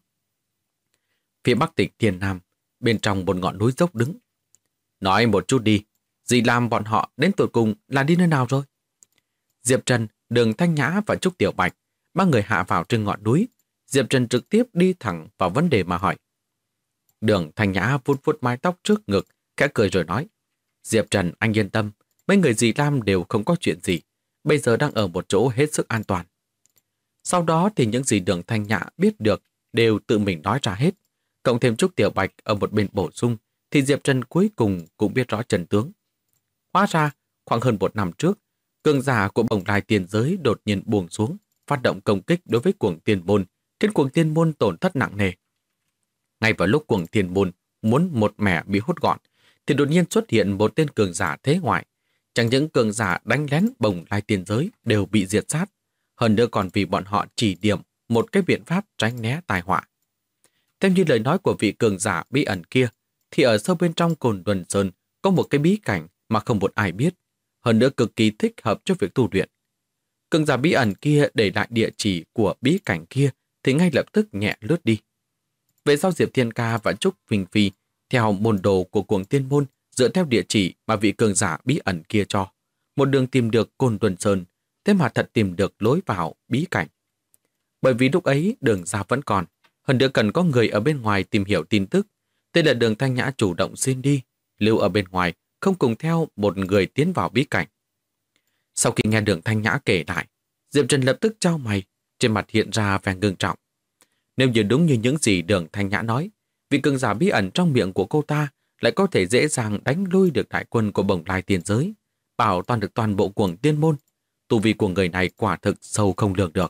Phía bắc tỉnh Thiên Nam, bên trong một ngọn núi dốc đứng. Nói một chút đi, dì Lam bọn họ đến tụi cùng là đi nơi nào rồi? Diệp Trần, Đường Thanh Nhã và Trúc Tiểu Bạch, 3 người hạ vào trên ngọn núi. Diệp Trần trực tiếp đi thẳng vào vấn đề mà hỏi. Đường Thanh Nhã vuốt vuốt mái tóc trước ngực, khẽ cười rồi nói. Diệp Trần, anh yên tâm, mấy người dì Lam đều không có chuyện gì, bây giờ đang ở một chỗ hết sức an toàn. Sau đó thì những gì Đường Thanh Nhã biết được đều tự mình nói ra hết. Cộng thêm Trúc Tiểu Bạch ở một bên bổ sung, thì Diệp Trần cuối cùng cũng biết rõ chân tướng. Hóa ra, khoảng hơn 1 năm trước, cường giả của Bồng Lai Tiên Giới đột nhiên buông xuống, phát động công kích đối với Cuồng Tiên Môn, khiến Cuồng Tiên Môn tổn thất nặng nề. Ngay vào lúc Cuồng Tiên Môn muốn một mẻ bị hút gọn, thì đột nhiên xuất hiện một tên cường giả thế ngoại. Chẳng những cường giả đánh lén Bồng Lai Tiên Giới đều bị diệt sát, hơn nữa còn vì bọn họ chỉ điểm một cái biện pháp tránh né tai họa. Theo như lời nói của vị cường giả bí ẩn kia, thì ở sâu bên trong Cồn Luân Sơn có một cái bí cảnh mà không một ai biết, hơn nữa cực kỳ thích hợp cho việc tu luyện. Cường giả bí ẩn kia để lại địa chỉ của bí cảnh kia thì ngay lập tức nhẹ lướt đi. Về sau Diệp Thiên Ca và Trúc Vinh Phi theo môn đồ của Cuồng Tiên Môn dựa theo địa chỉ mà vị cường giả bí ẩn kia cho, một đường tìm được Cồn Luân Sơn, thế mà thật tìm được lối vào bí cảnh. Bởi vì lúc ấy đường ra vẫn còn, hơn nữa cần có người ở bên ngoài tìm hiểu tin tức, thế là Đường Thanh Nhã chủ động xin đi, lưu ở bên ngoài, không cùng theo một người tiến vào bí cảnh. Sau khi nghe Đường Thanh Nhã kể lại, Diệp Trần lập tức chau mày, trên mặt hiện ra vẻ ngưng trọng. Nếu như đúng như những gì Đường Thanh Nhã nói, vị cường giả bí ẩn trong miệng của cô ta lại có thể dễ dàng đánh lui được đại quân của Bồng Lai Tiên Giới, bảo toàn được toàn bộ cuồng tiên môn. Tu vi của người này quả thực sâu không lường được.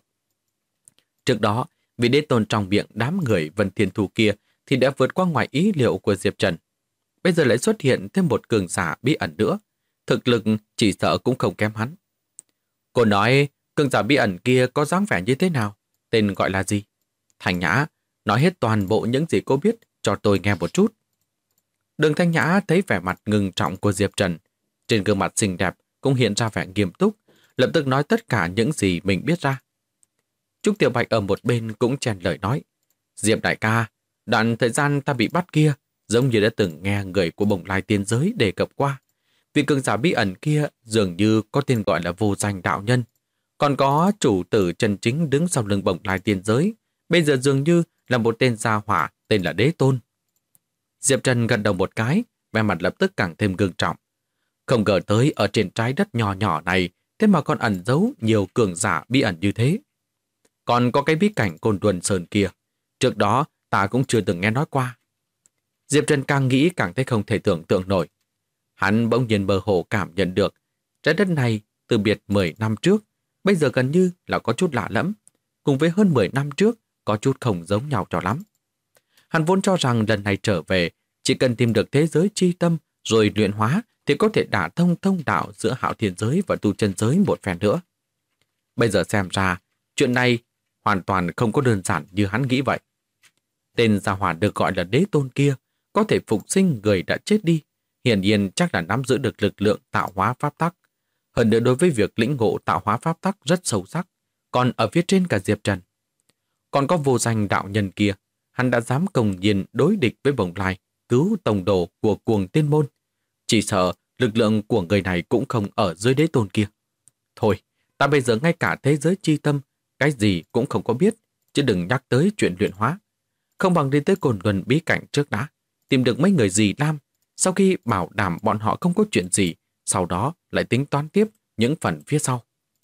Trước đó, vị đế tôn trong miệng đám người Vân Thiên Thù kia thì đã vượt qua ngoài ý liệu của Diệp Trần. Bây giờ lại xuất hiện thêm một cường giả bí ẩn nữa. Thực lực chỉ sợ cũng không kém hắn. Cô nói cường giả bí ẩn kia có dáng vẻ như thế nào? Tên gọi là gì? Thanh Nhã, nói hết toàn bộ những gì cô biết cho tôi nghe một chút. Đường Thanh Nhã thấy vẻ mặt ngưng trọng của Diệp Trần. Trên gương mặt xinh đẹp cũng hiện ra vẻ nghiêm túc, lập tức nói tất cả những gì mình biết ra. Trúc Tiểu Bạch ở một bên cũng chen lời nói. Diệp đại ca, đoạn thời gian ta bị bắt kia, giống như đã từng nghe người của Bồng Lai Tiên Giới đề cập qua. Vị cường giả bí ẩn kia dường như có tên gọi là Vô Danh Đạo Nhân. Còn có chủ tử chân chính đứng sau lưng Bồng Lai Tiên Giới, bây giờ dường như là một tên gia hỏa tên là Đế Tôn. Diệp Trần gật đầu một cái, vẻ mặt lập tức càng thêm ngưng trọng. Không ngờ tới ở trên trái đất nhỏ nhỏ này, thế mà còn ẩn giấu nhiều cường giả bí ẩn như thế. Còn có cái bí cảnh Côn Luân Sơn kia, trước đó ta cũng chưa từng nghe nói qua. Diệp Trần càng nghĩ càng thấy không thể tưởng tượng nổi. Hắn bỗng nhiên mơ hồ cảm nhận được trái đất này từ biệt 10 năm trước, bây giờ gần như là có chút lạ lẫm, cùng với hơn 10 năm trước có chút không giống nhau cho lắm. Hắn vốn cho rằng lần này trở về, chỉ cần tìm được thế giới chi tâm rồi luyện hóa thì có thể đả thông thông đạo giữa Hạo Thiên giới và tu chân giới một phen nữa. Bây giờ xem ra, chuyện này hoàn toàn không có đơn giản như hắn nghĩ vậy. Tên gia hỏa được gọi là Đế Tôn kia có thể phục sinh người đã chết đi, hiển nhiên chắc là nắm giữ được lực lượng tạo hóa pháp tắc. Hơn nữa đối với việc lĩnh ngộ tạo hóa pháp tắc rất sâu sắc, còn ở phía trên cả Diệp Trần. Còn có Vô Danh Đạo Nhân kia, hắn đã dám công nhiên đối địch với Bồng Lai, cứu tổng đồ của cuồng tiên môn. Chỉ sợ lực lượng của người này cũng không ở dưới Đế Tôn kia. Thôi, ta bây giờ ngay cả thế giới chi tâm, cái gì cũng không có biết, chứ đừng nhắc tới chuyện luyện hóa. Không bằng đi tới Côn Luân bí cảnh trước đã, tìm được mấy người dì Lam, sau khi bảo đảm bọn họ không có chuyện gì, sau đó lại tính toán tiếp những phần phía sau.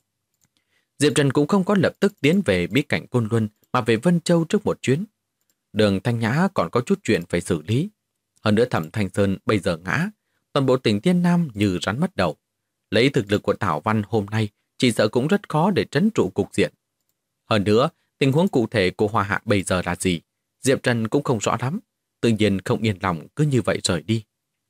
Diệp Trần cũng không có lập tức tiến về bí cảnh Côn Luân mà về Vân Châu trước một chuyến. Đường Thanh Nhã còn có chút chuyện phải xử lý. Hơn nữa Thẩm Thanh Sơn bây giờ ngã, toàn bộ tỉnh Thiên Nam như rắn mất đầu. Lấy thực lực của Thảo Văn hôm nay, chỉ sợ cũng rất khó để trấn trụ cục diện. Hơn nữa, tình huống cụ thể của Hoa Hạ bây giờ là gì? Diệp Trần cũng không rõ lắm, tự nhiên không yên lòng cứ như vậy rời đi.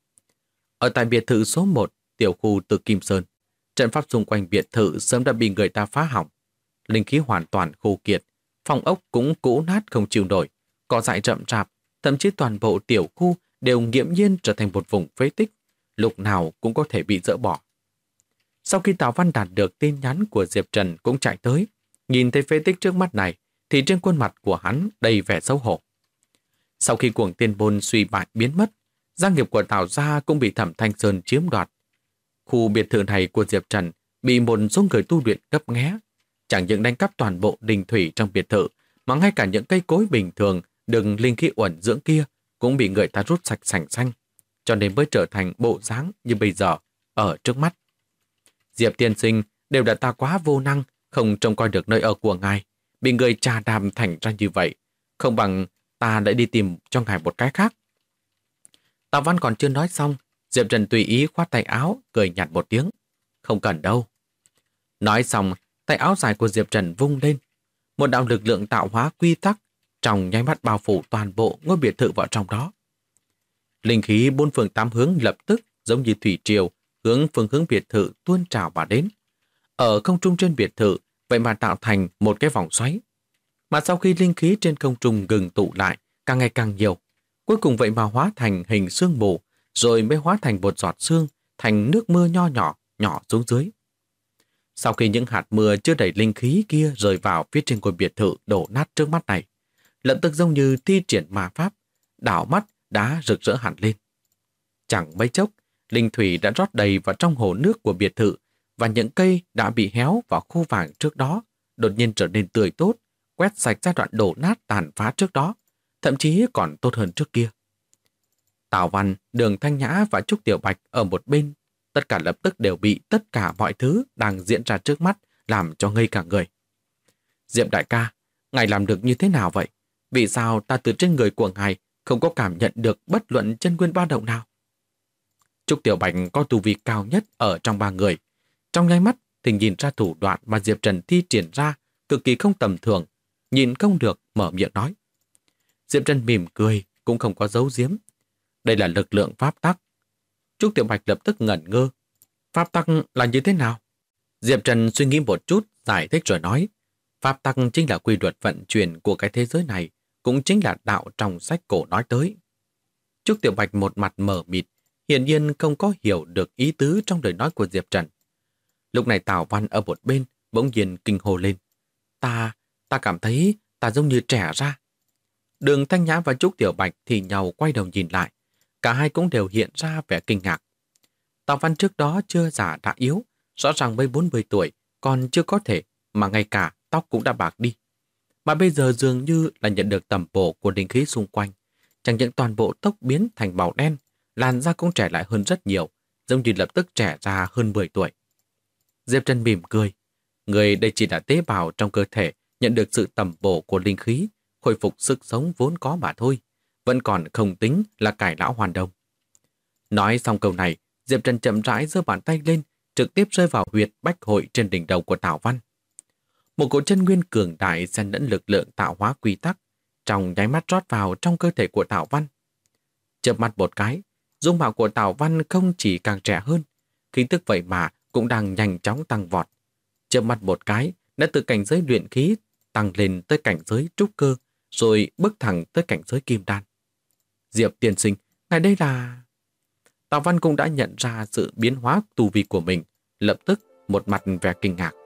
Ở tại biệt thự số 1, tiểu khu Từ Kim Sơn, trận pháp xung quanh biệt thự sớm đã bị người ta phá hỏng. Linh khí hoàn toàn khô kiệt, phòng ốc cũng cũ nát không chịu nổi, cỏ dại rậm rạp, thậm chí toàn bộ tiểu khu đều nghiễm nhiên trở thành một vùng phế tích, lúc nào cũng có thể bị dỡ bỏ. Sau khi Tào Văn đạt được tin nhắn của Diệp Trần cũng chạy tới, nhìn thấy phế tích trước mắt này thì trên khuôn mặt của hắn đầy vẻ xấu hổ. Sau khi cuồng tiên môn suy bại biến mất, gia nghiệp của Tào gia cũng bị Thẩm Thanh Sơn chiếm đoạt. Khu biệt thự này của Diệp Trần bị một số người tu luyện cấp nghé, chẳng những đánh cắp toàn bộ đình thủy trong biệt thự, mà ngay cả những cây cối bình thường đựng linh khí uẩn dưỡng kia cũng bị người ta rút sạch sành xanh, cho nên mới trở thành bộ dáng như bây giờ ở trước mắt. Diệp tiên sinh đều đã ta quá vô năng, không trông coi được nơi ở của ngài, bị người trà đàm thành ra như vậy, không bằng ta lại đi tìm cho ngài một cái khác. Tào Văn còn chưa nói xong, Diệp Trần tùy ý khoát tay áo, cười nhạt một tiếng. Không cần đâu. Nói xong, tay áo dài của Diệp Trần vung lên. Một đạo lực lượng tạo hóa quy tắc trong nháy mắt bao phủ toàn bộ ngôi biệt thự vào trong đó. Linh khí bốn phương tám hướng lập tức giống như thủy triều hướng phương hướng biệt thự tuôn trào mà đến. Ở không trung trên biệt thự, vậy mà tạo thành một cái vòng xoáy. Mà sau khi linh khí trên không trung ngừng tụ lại, càng ngày càng nhiều, cuối cùng vậy mà hóa thành hình sương mù, rồi mới hóa thành một giọt sương, thành nước mưa nho nhỏ, nhỏ xuống dưới. Sau khi những hạt mưa chưa đầy linh khí kia rơi vào phía trên ngôi biệt thự đổ nát trước mắt này, lập tức giống như thi triển ma pháp, đảo mắt đã rực rỡ hẳn lên. Chẳng mấy chốc, linh thủy đã rót đầy vào trong hồ nước của biệt thự, và những cây đã bị héo vào khô vàng trước đó đột nhiên trở nên tươi tốt, quét sạch giai đoạn đổ nát tàn phá trước đó, thậm chí còn tốt hơn trước kia. Tào Văn, Đường Thanh Nhã và Trúc Tiểu Bạch ở một bên, tất cả lập tức đều bị tất cả mọi thứ đang diễn ra trước mắt làm cho ngây cả người. Diệp đại ca, ngài làm được như thế nào vậy? Vì sao ta từ trên người của ngài không có cảm nhận được bất luận chân nguyên ba động nào? Trúc Tiểu Bạch có tu vi cao nhất ở trong ba người. Trong nháy mắt thì nhìn ra thủ đoạn mà Diệp Trần thi triển ra cực kỳ không tầm thường, nhìn không được mở miệng nói. Diệp Trần mỉm cười, cũng không có giấu giếm. Đây là lực lượng pháp tắc. Trúc Tiểu Bạch lập tức ngẩn ngơ. Pháp tắc là như thế nào? Diệp Trần suy nghĩ một chút, giải thích rồi nói. Pháp tắc chính là quy luật vận chuyển của cái thế giới này, cũng chính là đạo trong sách cổ nói tới. Trúc Tiểu Bạch một mặt mở mịt, hiển nhiên không có hiểu được ý tứ trong lời nói của Diệp Trần. Lúc này Tào Văn ở một bên bỗng nhiên kinh hô lên. Ta cảm thấy ta giống như trẻ ra. Đường Thanh Nhã và Trúc Tiểu Bạch thì nhau quay đầu nhìn lại. Cả hai cũng đều hiện ra vẻ kinh ngạc. Tào Văn trước đó chưa già đã yếu, rõ ràng mới 40 tuổi, còn chưa có thể, mà ngay cả tóc cũng đã bạc đi. Mà bây giờ dường như là nhận được tầm bổ của linh khí xung quanh. Chẳng những toàn bộ tóc biến thành màu đen, làn da cũng trẻ lại hơn rất nhiều, giống như lập tức trẻ ra hơn 10 tuổi. Diệp Trần mỉm cười. Người đây chỉ là tế bào trong cơ thể nhận được sự tầm bổ của linh khí, khôi phục sức sống vốn có mà thôi, vẫn còn không tính là cải lão hoàn đồng. Nói xong câu này, Diệp Trần chậm rãi giơ bàn tay lên, trực tiếp rơi vào huyệt bách hội trên đỉnh đầu của Tào Văn. Một cỗ chân nguyên cường đại xen lẫn lực lượng tạo hóa quy tắc, trong nháy mắt rót vào trong cơ thể của Tào Văn. Chớp mắt một cái, dung mạo của Tào Văn không chỉ càng trẻ hơn, khí tức vậy mà cũng đang nhanh chóng tăng vọt. Chớp mắt một cái, đã từ cảnh giới luyện khí tăng lên tới cảnh giới trúc cơ, rồi bước thẳng tới cảnh giới kim đan. Diệp tiên sinh, ngài đây là... Tào Văn cũng đã nhận ra sự biến hóa tu vi của mình, lập tức một mặt vẻ kinh ngạc.